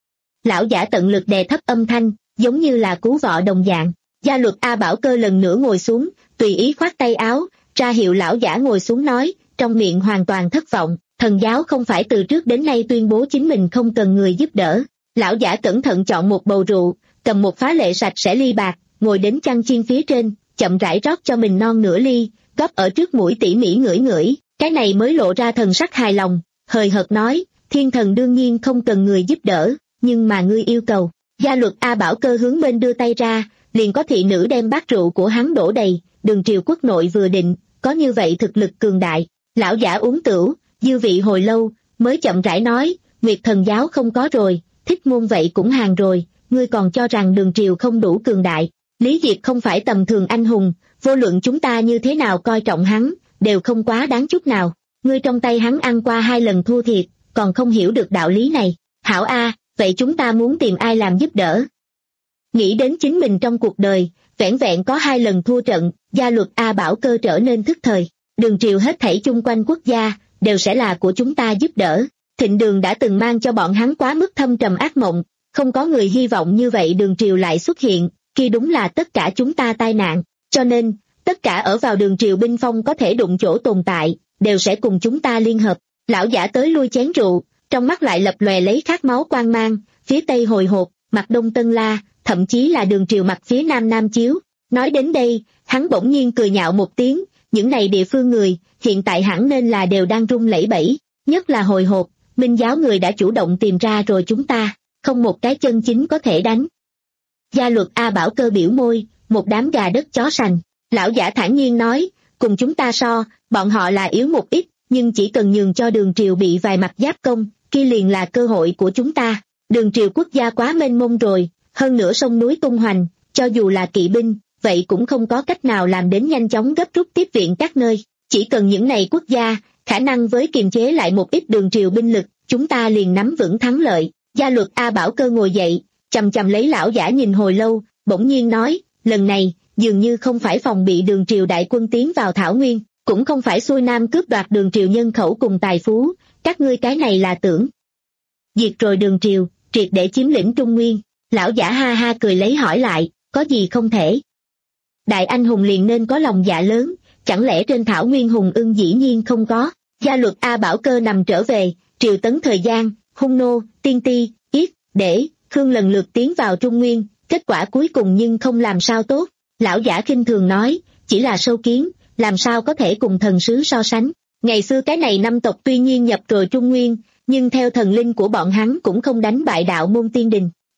Lão giả tận lực đè thấp âm thanh, giống như là cứu vọ đồng dạng. Gia Luật A Bảo Cơ lần nữa ngồi xuống, tùy ý khoát tay áo, ra hiệu lão giả ngồi xuống nói, trong miệng hoàn toàn thất vọng, thần giáo không phải từ trước đến nay tuyên bố chính mình không cần người giúp đỡ. Lão giả cẩn thận chọn một bầu rượu, cầm một phá lệ sạch sẽ ly bạc, ngồi đến chăn chiên phía trên, chậm rãi rót cho mình non nửa ly, góp ở trước mũi tỉ mỉ ngửi ngửi, cái này mới lộ ra thần sắc hài lòng, hời hợt nói, thiên thần đương nhiên không cần người giúp đỡ, nhưng mà ngươi yêu cầu. Gia Luật A Bảo Cơ hướng bên đưa tay ra, liền có thị nữ đem bát rượu của hắn đổ đầy, Đường triều quốc nội vừa định, có như vậy thực lực cường đại. Lão giả uống tửu, dư vị hồi lâu, mới chậm rãi nói, Nguyệt thần giáo không có rồi, thích môn vậy cũng hàng rồi, ngươi còn cho rằng Đường triều không đủ cường đại. Lý Diệp không phải tầm thường anh hùng, vô luận chúng ta như thế nào coi trọng hắn, đều không quá đáng chút nào. Ngươi trong tay hắn ăn qua hai lần thua thiệt, còn không hiểu được đạo lý này. Hảo A, vậy chúng ta muốn tìm ai làm giúp đỡ? Nghĩ đến chính mình trong cuộc đời, vẻn vẹn có hai lần thua trận, Gia Luật A Bảo Cơ trở nên thức thời. Đường triều hết thảy chung quanh quốc gia, đều sẽ là của chúng ta giúp đỡ. Thịnh Đường đã từng mang cho bọn hắn quá mức thâm trầm ác mộng, không có người hy vọng như vậy Đường triều lại xuất hiện, khi đúng là tất cả chúng ta tai nạn. Cho nên, tất cả ở vào Đường triều binh phong có thể đụng chỗ tồn tại, đều sẽ cùng chúng ta liên hợp. Lão giả tới lui chén rượu, trong mắt lại lập lòe lấy khát máu quang mang, phía tây hồi hộp, mặt đông Tân La, thậm chí là Đường triều mặt phía nam Nam Chiếu. Nói đến đây, hắn bỗng nhiên cười nhạo một tiếng, những này địa phương người, hiện tại hẳn nên là đều đang run lẩy bẩy, nhất là hồi hộp, Minh giáo người đã chủ động tìm ra rồi chúng ta, không một cái chân chính có thể đánh. Gia Luật A Bảo Cơ biểu môi, một đám gà đất chó sành. Lão giả thản nhiên nói, cùng chúng ta so, bọn họ là yếu một ít, nhưng chỉ cần nhường cho Đường triều bị vài mặt giáp công, kia liền là cơ hội của chúng ta. Đường triều quốc gia quá mênh mông rồi, hơn nữa sông núi tung hoành, cho dù là kỵ binh, vậy cũng không có cách nào làm đến nhanh chóng gấp rút tiếp viện các nơi. Chỉ cần những này quốc gia, khả năng với kiềm chế lại một ít Đường triều binh lực, chúng ta liền nắm vững thắng lợi. Gia Luật A Bảo Cơ ngồi dậy, chầm chầm lấy lão giả nhìn hồi lâu, bỗng nhiên nói, lần này, dường như không phải phòng bị Đường triều đại quân tiến vào Thảo Nguyên, cũng không phải xuôi nam cướp đoạt Đường triều nhân khẩu cùng tài phú, các ngươi cái này là tưởng diệt rồi Đường triều, triệt để chiếm lĩnh Trung Nguyên. Lão giả ha ha cười lấy hỏi lại, có gì không thể? Đại anh hùng liền nên có lòng dạ lớn, chẳng lẽ trên Thảo Nguyên hùng ưng dĩ nhiên không có? Gia Luật A Bảo Cơ nằm trở về, triều tấn thời gian, Hung Nô, Tiên Ti, Yết, Để, Khương lần lượt tiến vào Trung Nguyên, kết quả cuối cùng nhưng không làm sao tốt. Lão giả khinh thường nói, chỉ là sâu kiến, làm sao có thể cùng thần sứ so sánh. Ngày xưa cái này năm tộc tuy nhiên nhập rồi Trung Nguyên, nhưng theo thần linh của bọn hắn cũng không đánh bại đạo môn tiên đình.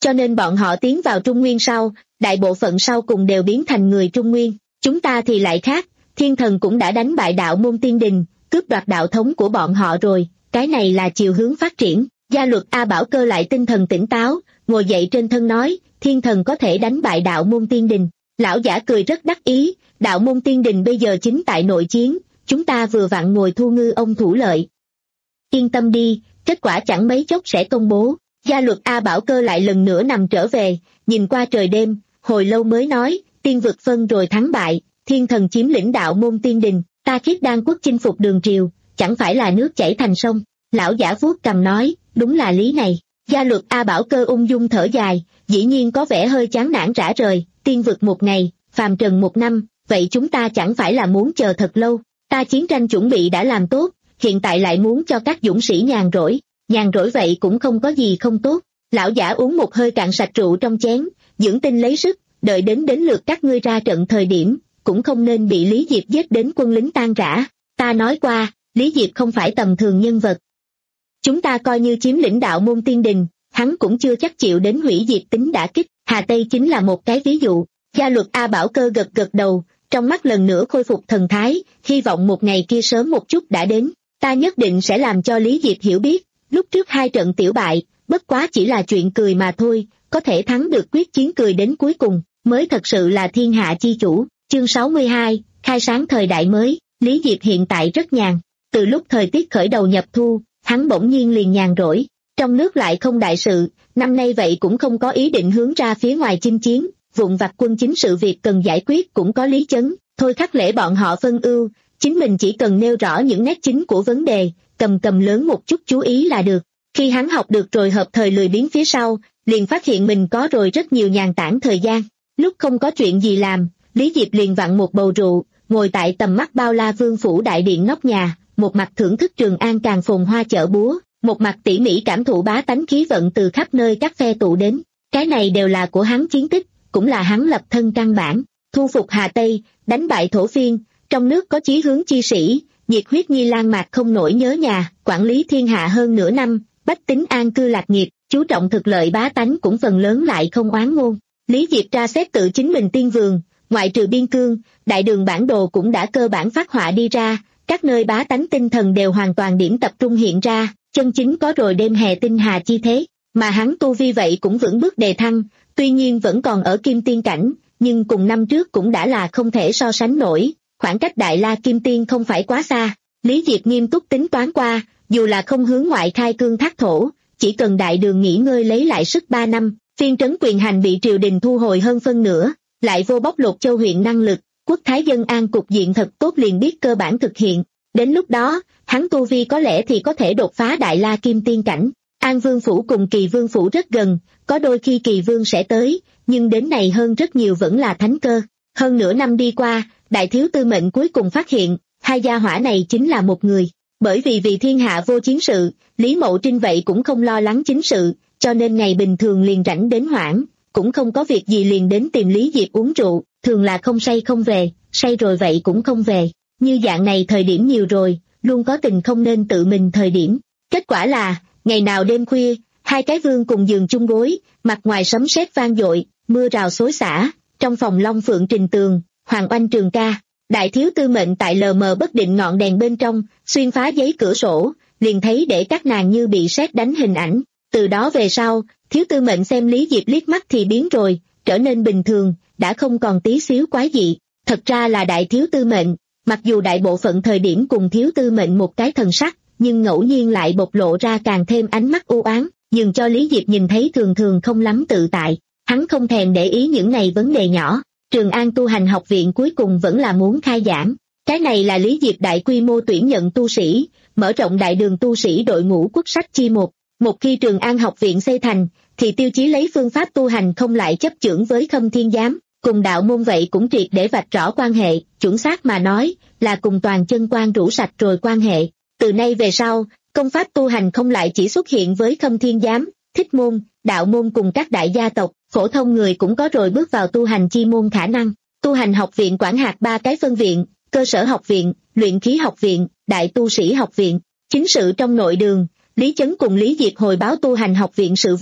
cho nên bọn họ tiến vào Trung Nguyên sau, đại bộ phận sau cùng đều biến thành người Trung Nguyên. Chúng ta thì lại khác, thiên thần cũng đã đánh bại đạo môn tiên đình, cướp đoạt đạo thống của bọn họ rồi, cái này là chiều hướng phát triển. Gia luật A Bảo Cơ lại tinh thần tỉnh táo, ngồi dậy trên thân nói, thiên thần có thể đánh bại đạo môn tiên đình. Lão giả cười rất đắc ý, đạo môn tiên đình bây giờ chính tại nội chiến, chúng ta vừa vặn ngồi thu ngư ông thủ lợi. Yên tâm đi, kết quả chẳng mấy chốc sẽ công bố. Gia luật A Bảo Cơ lại lần nữa nằm trở về, nhìn qua trời đêm, hồi lâu mới nói, tiên vực phân rồi thắng bại, thiên thần chiếm lĩnh đạo môn tiên đình, ta Khiết Đan quốc chinh phục đường triều, chẳng phải là nước chảy thành sông. Lão giả vuốt cằm nói, đúng là lý này. Gia luật A Bảo Cơ ung dung thở dài, dĩ nhiên có vẻ hơi chán nản rã rời, tiên vực một ngày, phàm trần một năm, vậy chúng ta chẳng phải là muốn chờ thật lâu. Ta chiến tranh chuẩn bị đã làm tốt, hiện tại lại muốn cho các dũng sĩ nhàn rỗi, nhàn rỗi vậy cũng không có gì không tốt. Lão giả uống một hơi cạn sạch rượu trong chén, dưỡng tinh lấy sức, đợi đến đến lượt các ngươi ra trận thời điểm, cũng không nên bị Lý Diệp giết đến quân lính tan rã. Ta nói qua, Lý Diệp không phải tầm thường nhân vật. Chúng ta coi như chiếm lĩnh đạo môn tiên đình, hắn cũng chưa chắc chịu đến hủy diệt tính đả kích, Hà Tây chính là một cái ví dụ. Gia luật A Bảo Cơ gật gật đầu, trong mắt lần nữa khôi phục thần thái, hy vọng một ngày kia sớm một chút đã đến, ta nhất định sẽ làm cho Lý Diệp hiểu biết, lúc trước hai trận tiểu bại, bất quá chỉ là chuyện cười mà thôi, có thể thắng được quyết chiến cười đến cuối cùng, mới thật sự là thiên hạ chi chủ. Chương sáu mươi hai, khai sáng thời đại mới. Lý Diệp hiện tại rất nhàn, từ lúc thời tiết khởi đầu nhập thu, hắn bỗng nhiên liền nhàn rỗi, trong nước lại không đại sự, năm nay vậy cũng không có ý định hướng ra phía ngoài chinh chiến, vụn vặt quân chính sự việc cần giải quyết cũng có Lý Chấn, thôi Khắc Lễ bọn họ phân ưu, chính mình chỉ cần nêu rõ những nét chính của vấn đề, cầm cầm lớn một chút chú ý là được. Khi hắn học được rồi hợp thời lười biếng phía sau, liền phát hiện mình có rồi rất nhiều nhàn tản thời gian, lúc không có chuyện gì làm, Lý Diệp liền vặn một bầu rượu, ngồi tại tầm mắt bao la vương phủ đại điện nóc nhà, một mặt thưởng thức Trường An càng phồn hoa chợ búa, một mặt tỉ mỉ cảm thụ bá tánh khí vận từ khắp nơi các phe tụ đến. Cái này đều là của hắn chiến tích, cũng là hắn lập thân căn bản, thu phục Hà Tây, đánh bại thổ phiên, trong nước có chí hướng chi sĩ, nhiệt huyết nhi lan mạc không nổi nhớ nhà, quản lý thiên hạ hơn nửa năm, bách tính an cư lạc nghiệp, chú trọng thực lợi bá tánh cũng phần lớn lại không oán ngôn. Lý Diệp tra xét tự chính mình tiên vườn, ngoại trừ biên cương, đại đường bản đồ cũng đã cơ bản phát họa đi ra, các nơi bá tánh tinh thần đều hoàn toàn điểm tập trung hiện ra, chân chính có rồi đêm hè tinh hà chi thế, mà hắn tu vi vậy cũng vững bước đề thăng, tuy nhiên vẫn còn ở kim tiên cảnh, nhưng cùng năm trước cũng đã là không thể so sánh nổi, khoảng cách Đại La Kim Tiên không phải quá xa. Lý Diệp nghiêm túc tính toán qua, dù là không hướng ngoại khai cương thác thổ, chỉ cần đại đường nghỉ ngơi lấy lại sức ba năm, phiên trấn quyền hành bị triều đình thu hồi hơn phân nửa, lại vô bóc lột châu huyện năng lực, quốc thái dân an cục diện thật tốt liền biết cơ bản thực hiện. Đến lúc đó, hắn tu vi có lẽ thì có thể đột phá Đại La Kim Tiên cảnh. An Vương Phủ cùng Kỳ Vương Phủ rất gần, có đôi khi Kỳ Vương sẽ tới, nhưng đến này hơn rất nhiều vẫn là thánh cơ. Hơn nửa năm đi qua, Đại Thiếu Tư Mệnh cuối cùng phát hiện, hai gia hỏa này chính là một người. Bởi vì vì thiên hạ vô chiến sự, Lý Mậu Trinh vậy cũng không lo lắng chính sự, cho nên ngày bình thường liền rảnh đến hoảng, cũng không có việc gì liền đến tìm Lý Diệp uống rượu, thường là không say không về, say rồi vậy cũng không về. Như dạng này thời điểm nhiều rồi, luôn có tình không nên tự mình thời điểm. Kết quả là, ngày nào đêm khuya, hai cái vương cùng giường chung gối, mặt ngoài sấm sét vang dội, mưa rào xối xả, trong phòng Long Phượng Trình Tường, Hoàng Oanh Trường Ca. Đại Thiếu Tư Mệnh tại lờ mờ bất định ngọn đèn bên trong, xuyên phá giấy cửa sổ, liền thấy để các nàng như bị sét đánh hình ảnh. Từ đó về sau, Thiếu Tư Mệnh xem Lý Diệp liếc mắt thì biến rồi, trở nên bình thường, đã không còn tí xíu quái dị. Thật ra là Đại Thiếu Tư Mệnh, mặc dù đại bộ phận thời điểm cùng Thiếu Tư Mệnh một cái thần sắc, nhưng ngẫu nhiên lại bộc lộ ra càng thêm ánh mắt u oán, dừng cho Lý Diệp nhìn thấy thường thường không lắm tự tại. Hắn không thèm để ý những này vấn đề nhỏ. Trường An tu hành học viện cuối cùng vẫn là muốn khai giảng. Cái này là Lý Diệp đại quy mô tuyển nhận tu sĩ, mở rộng đại đường tu sĩ đội ngũ quốc sách chi một. Một khi Trường An học viện xây thành, thì tiêu chí lấy phương pháp tu hành không lại chấp chưởng với Khâm Thiên Giám, cùng đạo môn vậy cũng triệt để vạch rõ quan hệ, chuẩn xác mà nói, là cùng toàn chân quan rũ sạch rồi quan hệ. Từ nay về sau, công pháp tu hành không lại chỉ xuất hiện với Khâm Thiên Giám, Thích Môn, đạo môn cùng các đại gia tộc, phổ thông người cũng có rồi bước vào tu hành chi môn khả năng. Tu hành học viện quản hạt ba cái phân viện, cơ sở học viện, luyện khí học viện, đại tu sĩ học viện. Chính sự trong nội đường, Lý Chấn cùng Lý Diệp hồi báo tu hành học viện sự vụ,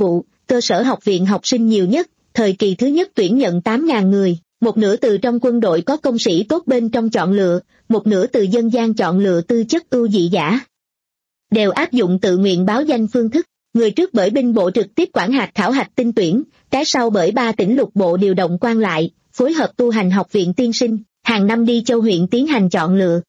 cơ sở học viện học sinh nhiều nhất, thời kỳ thứ nhất tuyển nhận tám nghìn người, một nửa từ trong quân đội có công sĩ tốt bên trong chọn lựa, một nửa từ dân gian chọn lựa tư chất ưu dị giả. Đều áp dụng tự nguyện báo danh phương thức, người trước bởi binh bộ trực tiếp quản hạt khảo hạch tinh tuyển, cái sau bởi ba tỉnh lục bộ điều động quan lại, phối hợp tu hành học viện tiên sinh, hàng năm đi châu huyện tiến hành chọn lựa.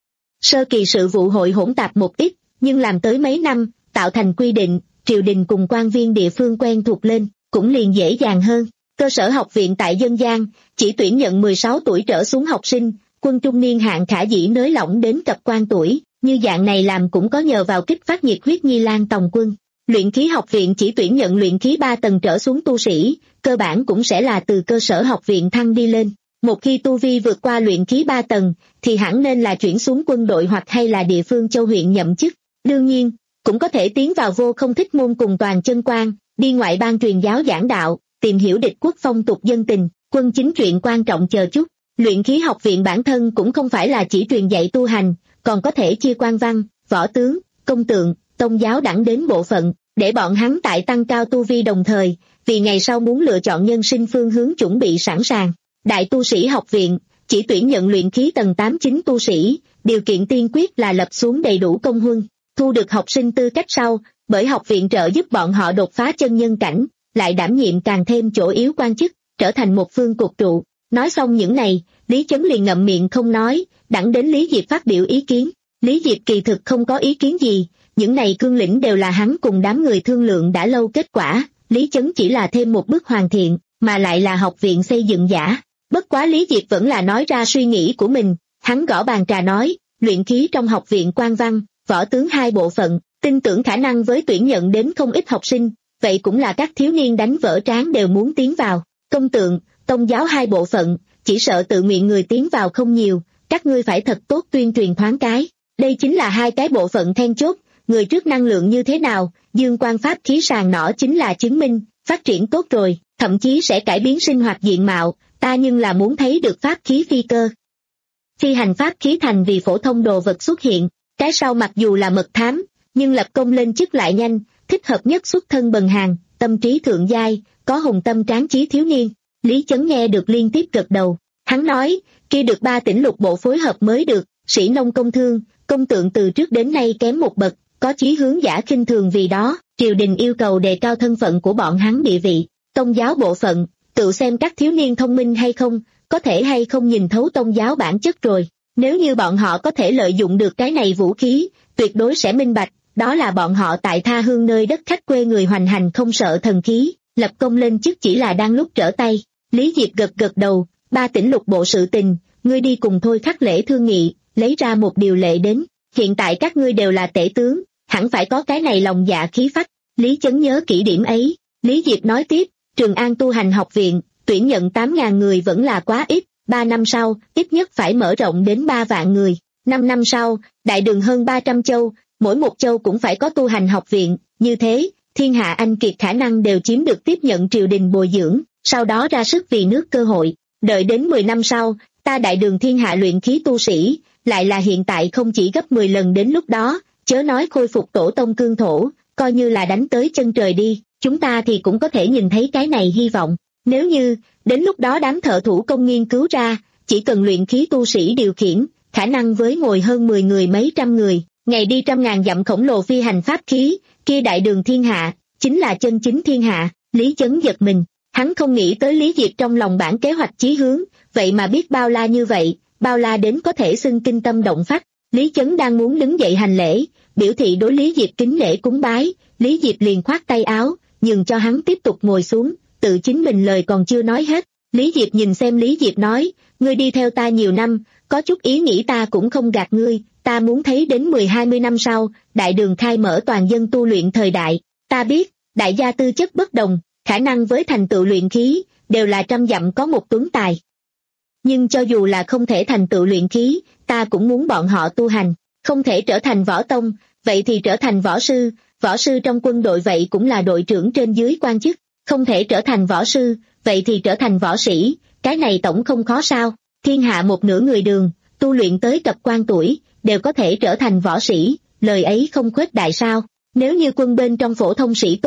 Sơ kỳ sự vụ hội hỗn tạp một ít, nhưng làm tới mấy năm, tạo thành quy định, triều đình cùng quan viên địa phương quen thuộc lên, cũng liền dễ dàng hơn. Cơ sở học viện tại dân gian, chỉ tuyển nhận mười sáu tuổi trở xuống học sinh, quân trung niên hạn khả dĩ nới lỏng đến cập quan tuổi, như dạng này làm cũng có nhờ vào kích phát nhiệt huyết Nhi Lan tòng quân. Luyện khí học viện chỉ tuyển nhận luyện khí ba tầng trở xuống tu sĩ, cơ bản cũng sẽ là từ cơ sở học viện thăng đi lên. Một khi tu vi vượt qua luyện khí ba tầng, thì hẳn nên là chuyển xuống quân đội hoặc hay là địa phương châu huyện nhậm chức. Đương nhiên, cũng có thể tiến vào vô không thích môn cùng toàn chân quan, đi ngoại bang truyền giáo giảng đạo, tìm hiểu địch quốc phong tục dân tình, quân chính chuyện quan trọng chờ chút. Luyện khí học viện bản thân cũng không phải là chỉ truyền dạy tu hành, còn có thể chia quan văn, võ tướng, công tượng, tôn giáo đẳng đến bộ phận, để bọn hắn tại tăng cao tu vi đồng thời, vì ngày sau muốn lựa chọn nhân sinh phương hướng chuẩn bị sẵn sàng. Đại tu sĩ học viện, chỉ tuyển nhận luyện khí tầng tám chín tu sĩ, điều kiện tiên quyết là lập xuống đầy đủ công huân, thu được học sinh tư cách sau, bởi học viện trợ giúp bọn họ đột phá chân nhân cảnh, lại đảm nhiệm càng thêm chỗ yếu quan chức, trở thành một phương cột trụ. Nói xong những này, Lý Chấn liền ngậm miệng không nói, đẳng đến Lý Diệp phát biểu ý kiến. Lý Diệp kỳ thực không có ý kiến gì, những này cương lĩnh đều là hắn cùng đám người thương lượng đã lâu kết quả, Lý Chấn chỉ là thêm một bước hoàn thiện, mà lại là học viện xây dựng giả. Bất quá Lý Diệp vẫn là nói ra suy nghĩ của mình, hắn gõ bàn trà nói, luyện khí trong học viện quan văn, võ tướng hai bộ phận, tin tưởng khả năng với tuyển nhận đến không ít học sinh, vậy cũng là các thiếu niên đánh vỡ trán đều muốn tiến vào. Công tượng, tôn giáo hai bộ phận, chỉ sợ tự nguyện người tiến vào không nhiều, các ngươi phải thật tốt tuyên truyền thoáng cái. Đây chính là hai cái bộ phận then chốt, người trước năng lượng như thế nào, dương quan pháp khí sàng nỏ chính là chứng minh, phát triển tốt rồi, thậm chí sẽ cải biến sinh hoạt diện mạo, ta nhưng là muốn thấy được pháp khí phi cơ. Phi hành pháp khí thành vì phổ thông đồ vật xuất hiện, cái sau mặc dù là mật thám, nhưng lập công lên chức lại nhanh, thích hợp nhất xuất thân bần hàn, tâm trí thượng giai, có hùng tâm tráng chí thiếu niên. Lý Chấn nghe được liên tiếp gật đầu, hắn nói, kia được ba tỉnh lục bộ phối hợp mới được, sĩ nông công thương, công tượng từ trước đến nay kém một bậc, có chí hướng giả khinh thường vì đó, triều đình yêu cầu đề cao thân phận của bọn hắn địa vị. Tôn giáo bộ phận, tự xem các thiếu niên thông minh hay không, có thể hay không nhìn thấu tôn giáo bản chất rồi. Nếu như bọn họ có thể lợi dụng được cái này vũ khí, tuyệt đối sẽ minh bạch, đó là bọn họ tại tha hương nơi đất khách quê người hoành hành không sợ thần khí, lập công lên chức chỉ là đang lúc trở tay. Lý Diệp gật gật đầu, ba tỉnh lục bộ sự tình, ngươi đi cùng thôi khắc lễ thương nghị, lấy ra một điều lệ đến, hiện tại các ngươi đều là tể tướng, hẳn phải có cái này lòng dạ khí phách. Lý Chấn nhớ kỹ điểm ấy, Lý Diệp nói tiếp, Trường An tu hành học viện, tuyển nhận tám nghìn người vẫn là quá ít, ba năm sau, ít nhất phải mở rộng đến ba vạn người, năm năm sau, đại đường hơn ba trăm châu, mỗi một châu cũng phải có tu hành học viện, như thế, thiên hạ anh kiệt khả năng đều chiếm được tiếp nhận triều đình bồi dưỡng, sau đó ra sức vì nước cơ hội, đợi đến mười năm sau, ta đại đường thiên hạ luyện khí tu sĩ, lại là hiện tại không chỉ gấp mười lần đến lúc đó, chớ nói khôi phục tổ tông cương thổ, coi như là đánh tới chân trời đi, chúng ta thì cũng có thể nhìn thấy cái này hy vọng. Nếu như, đến lúc đó đám thợ thủ công nghiên cứu ra, chỉ cần luyện khí tu sĩ điều khiển, khả năng với ngồi hơn mười người mấy trăm người, ngày đi trăm ngàn dặm khổng lồ phi hành pháp khí, kia đại đường thiên hạ, chính là chân chính thiên hạ. Lý Chấn giật mình, hắn không nghĩ tới Lý Diệp trong lòng bản kế hoạch chí hướng, vậy mà biết bao la như vậy, bao la đến có thể xưng kinh tâm động phách. Lý Chấn đang muốn đứng dậy hành lễ, biểu thị đối Lý Diệp kính lễ cúng bái, Lý Diệp liền khoát tay áo, nhường cho hắn tiếp tục ngồi xuống, tự chính mình lời còn chưa nói hết. Lý Diệp nhìn xem Lý Diệp nói, ngươi đi theo ta nhiều năm, có chút ý nghĩ ta cũng không gạt ngươi, ta muốn thấy đến mười hai mươi năm sau, đại đường khai mở toàn dân tu luyện thời đại. Ta biết, đại gia tư chất bất đồng, khả năng với thành tựu luyện khí, đều là trăm dặm có một tuấn tài. Nhưng cho dù là không thể thành tựu luyện khí, ta cũng muốn bọn họ tu hành, không thể trở thành võ tông, vậy thì trở thành võ sư, võ sư trong quân đội vậy cũng là đội trưởng trên dưới quan chức, không thể trở thành võ sư, vậy thì trở thành võ sĩ, cái này tổng không khó sao, thiên hạ một nửa người đường, tu luyện tới cập quan tuổi, đều có thể trở thành võ sĩ, lời ấy không khuếch đại sao, nếu như quân bên trong phổ thông sĩ tốt,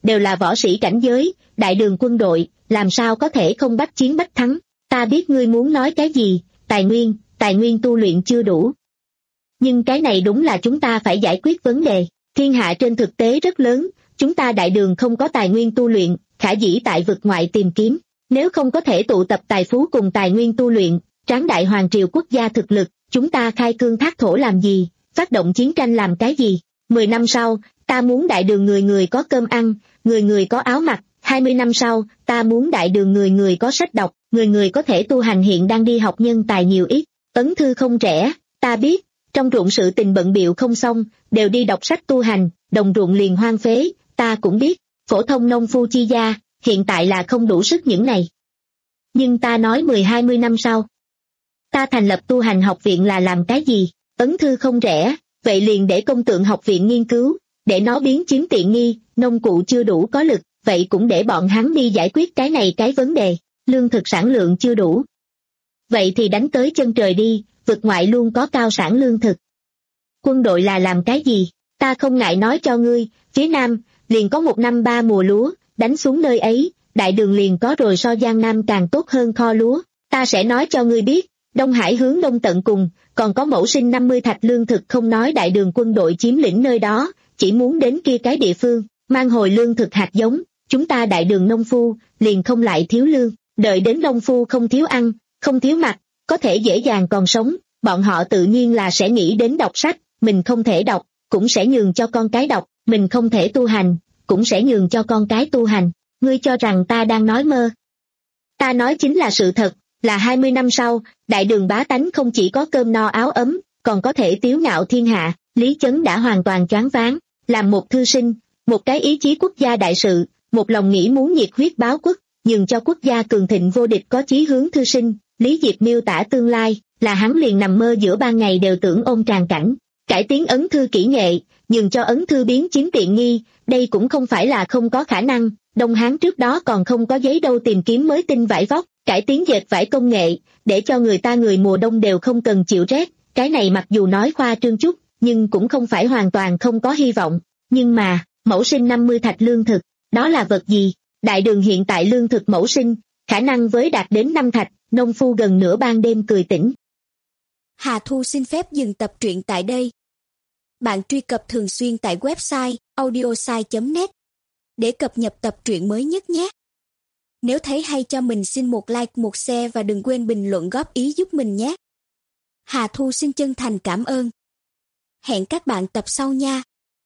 đều là võ sĩ cảnh giới, đại đường quân đội, làm sao có thể không bách chiến bách thắng. Ta biết ngươi muốn nói cái gì, tài nguyên, tài nguyên tu luyện chưa đủ. Nhưng cái này đúng là chúng ta phải giải quyết vấn đề. Thiên hạ trên thực tế rất lớn, chúng ta đại đường không có tài nguyên tu luyện, khả dĩ tại vực ngoại tìm kiếm. Nếu không có thể tụ tập tài phú cùng tài nguyên tu luyện, tráng đại hoàng triều quốc gia thực lực, chúng ta khai cương thác thổ làm gì, phát động chiến tranh làm cái gì. Mười năm sau, ta muốn đại đường người người có cơm ăn, người người có áo mặc. Hai mươi năm sau, ta muốn đại đường người người có sách đọc, người người có thể tu hành. Hiện đang đi học nhân tài nhiều ít. Ấn Thư không trẻ, ta biết, trong ruộng sự tình bận bịu không xong, đều đi đọc sách tu hành, đồng ruộng liền hoang phế, ta cũng biết, phổ thông nông phu chi gia, hiện tại là không đủ sức những này. Nhưng ta nói mười hai mươi năm sau, ta thành lập tu hành học viện là làm cái gì? Ấn Thư không rẻ, vậy liền để công tượng học viện nghiên cứu, để nó biến chiếm tiện nghi, nông cụ chưa đủ có lực, vậy cũng để bọn hắn đi giải quyết cái này cái vấn đề, lương thực sản lượng chưa đủ. Vậy thì đánh tới chân trời đi, vực ngoại luôn có cao sản lương thực. Quân đội là làm cái gì? Ta không ngại nói cho ngươi, phía Nam, liền có một năm ba mùa lúa, đánh xuống nơi ấy, đại đường liền có rồi so Giang Nam càng tốt hơn kho lúa. Ta sẽ nói cho ngươi biết, Đông Hải hướng đông tận cùng, còn có mẫu sinh năm mươi thạch lương thực, không nói đại đường quân đội chiếm lĩnh nơi đó, chỉ muốn đến kia cái địa phương, mang hồi lương thực hạt giống, chúng ta đại đường nông phu, liền không lại thiếu lương, đợi đến nông phu không thiếu ăn, không thiếu mặc, có thể dễ dàng còn sống, bọn họ tự nhiên là sẽ nghĩ đến đọc sách, mình không thể đọc, cũng sẽ nhường cho con cái đọc, mình không thể tu hành, cũng sẽ nhường cho con cái tu hành. Ngươi cho rằng ta đang nói mơ? Ta nói chính là sự thật, là hai mươi năm sau, đại đường bá tánh không chỉ có cơm no áo ấm, còn có thể tiếu ngạo thiên hạ. Lý Chấn đã hoàn toàn choáng váng, làm một thư sinh, một cái ý chí quốc gia đại sự, một lòng nghĩ muốn nhiệt huyết báo quốc, nhường cho quốc gia cường thịnh vô địch có chí hướng thư sinh. Lý Diệp miêu tả tương lai, là hắn liền nằm mơ giữa ban ngày đều tưởng ôn tràng cảnh, cải tiến ấn thư kỹ nghệ, nhường cho ấn thư biến chiếm tiện nghi, đây cũng không phải là không có khả năng. Đông Hán trước đó còn không có giấy đâu, tìm kiếm mới tinh vải vóc, cải tiến dệt vải công nghệ, để cho người ta người mùa đông đều không cần chịu rét. Cái này mặc dù nói khoa trương chút, nhưng cũng không phải hoàn toàn không có hy vọng. Nhưng mà, mẫu sinh năm mươi thạch lương thực, đó là vật gì? Đại đường hiện tại lương thực mẫu sinh, khả năng với đạt đến năm thạch, nông phu gần nửa ban đêm cười tỉnh. Hà Thu xin phép dừng tập truyện tại đây. Bạn truy cập thường xuyên tại website audiosai chấm net để cập nhật tập truyện mới nhất nhé. Nếu thấy hay cho mình xin một like, một share và đừng quên bình luận góp ý giúp mình nhé. Hà Thu xin chân thành cảm ơn. Hẹn các bạn tập sau nha.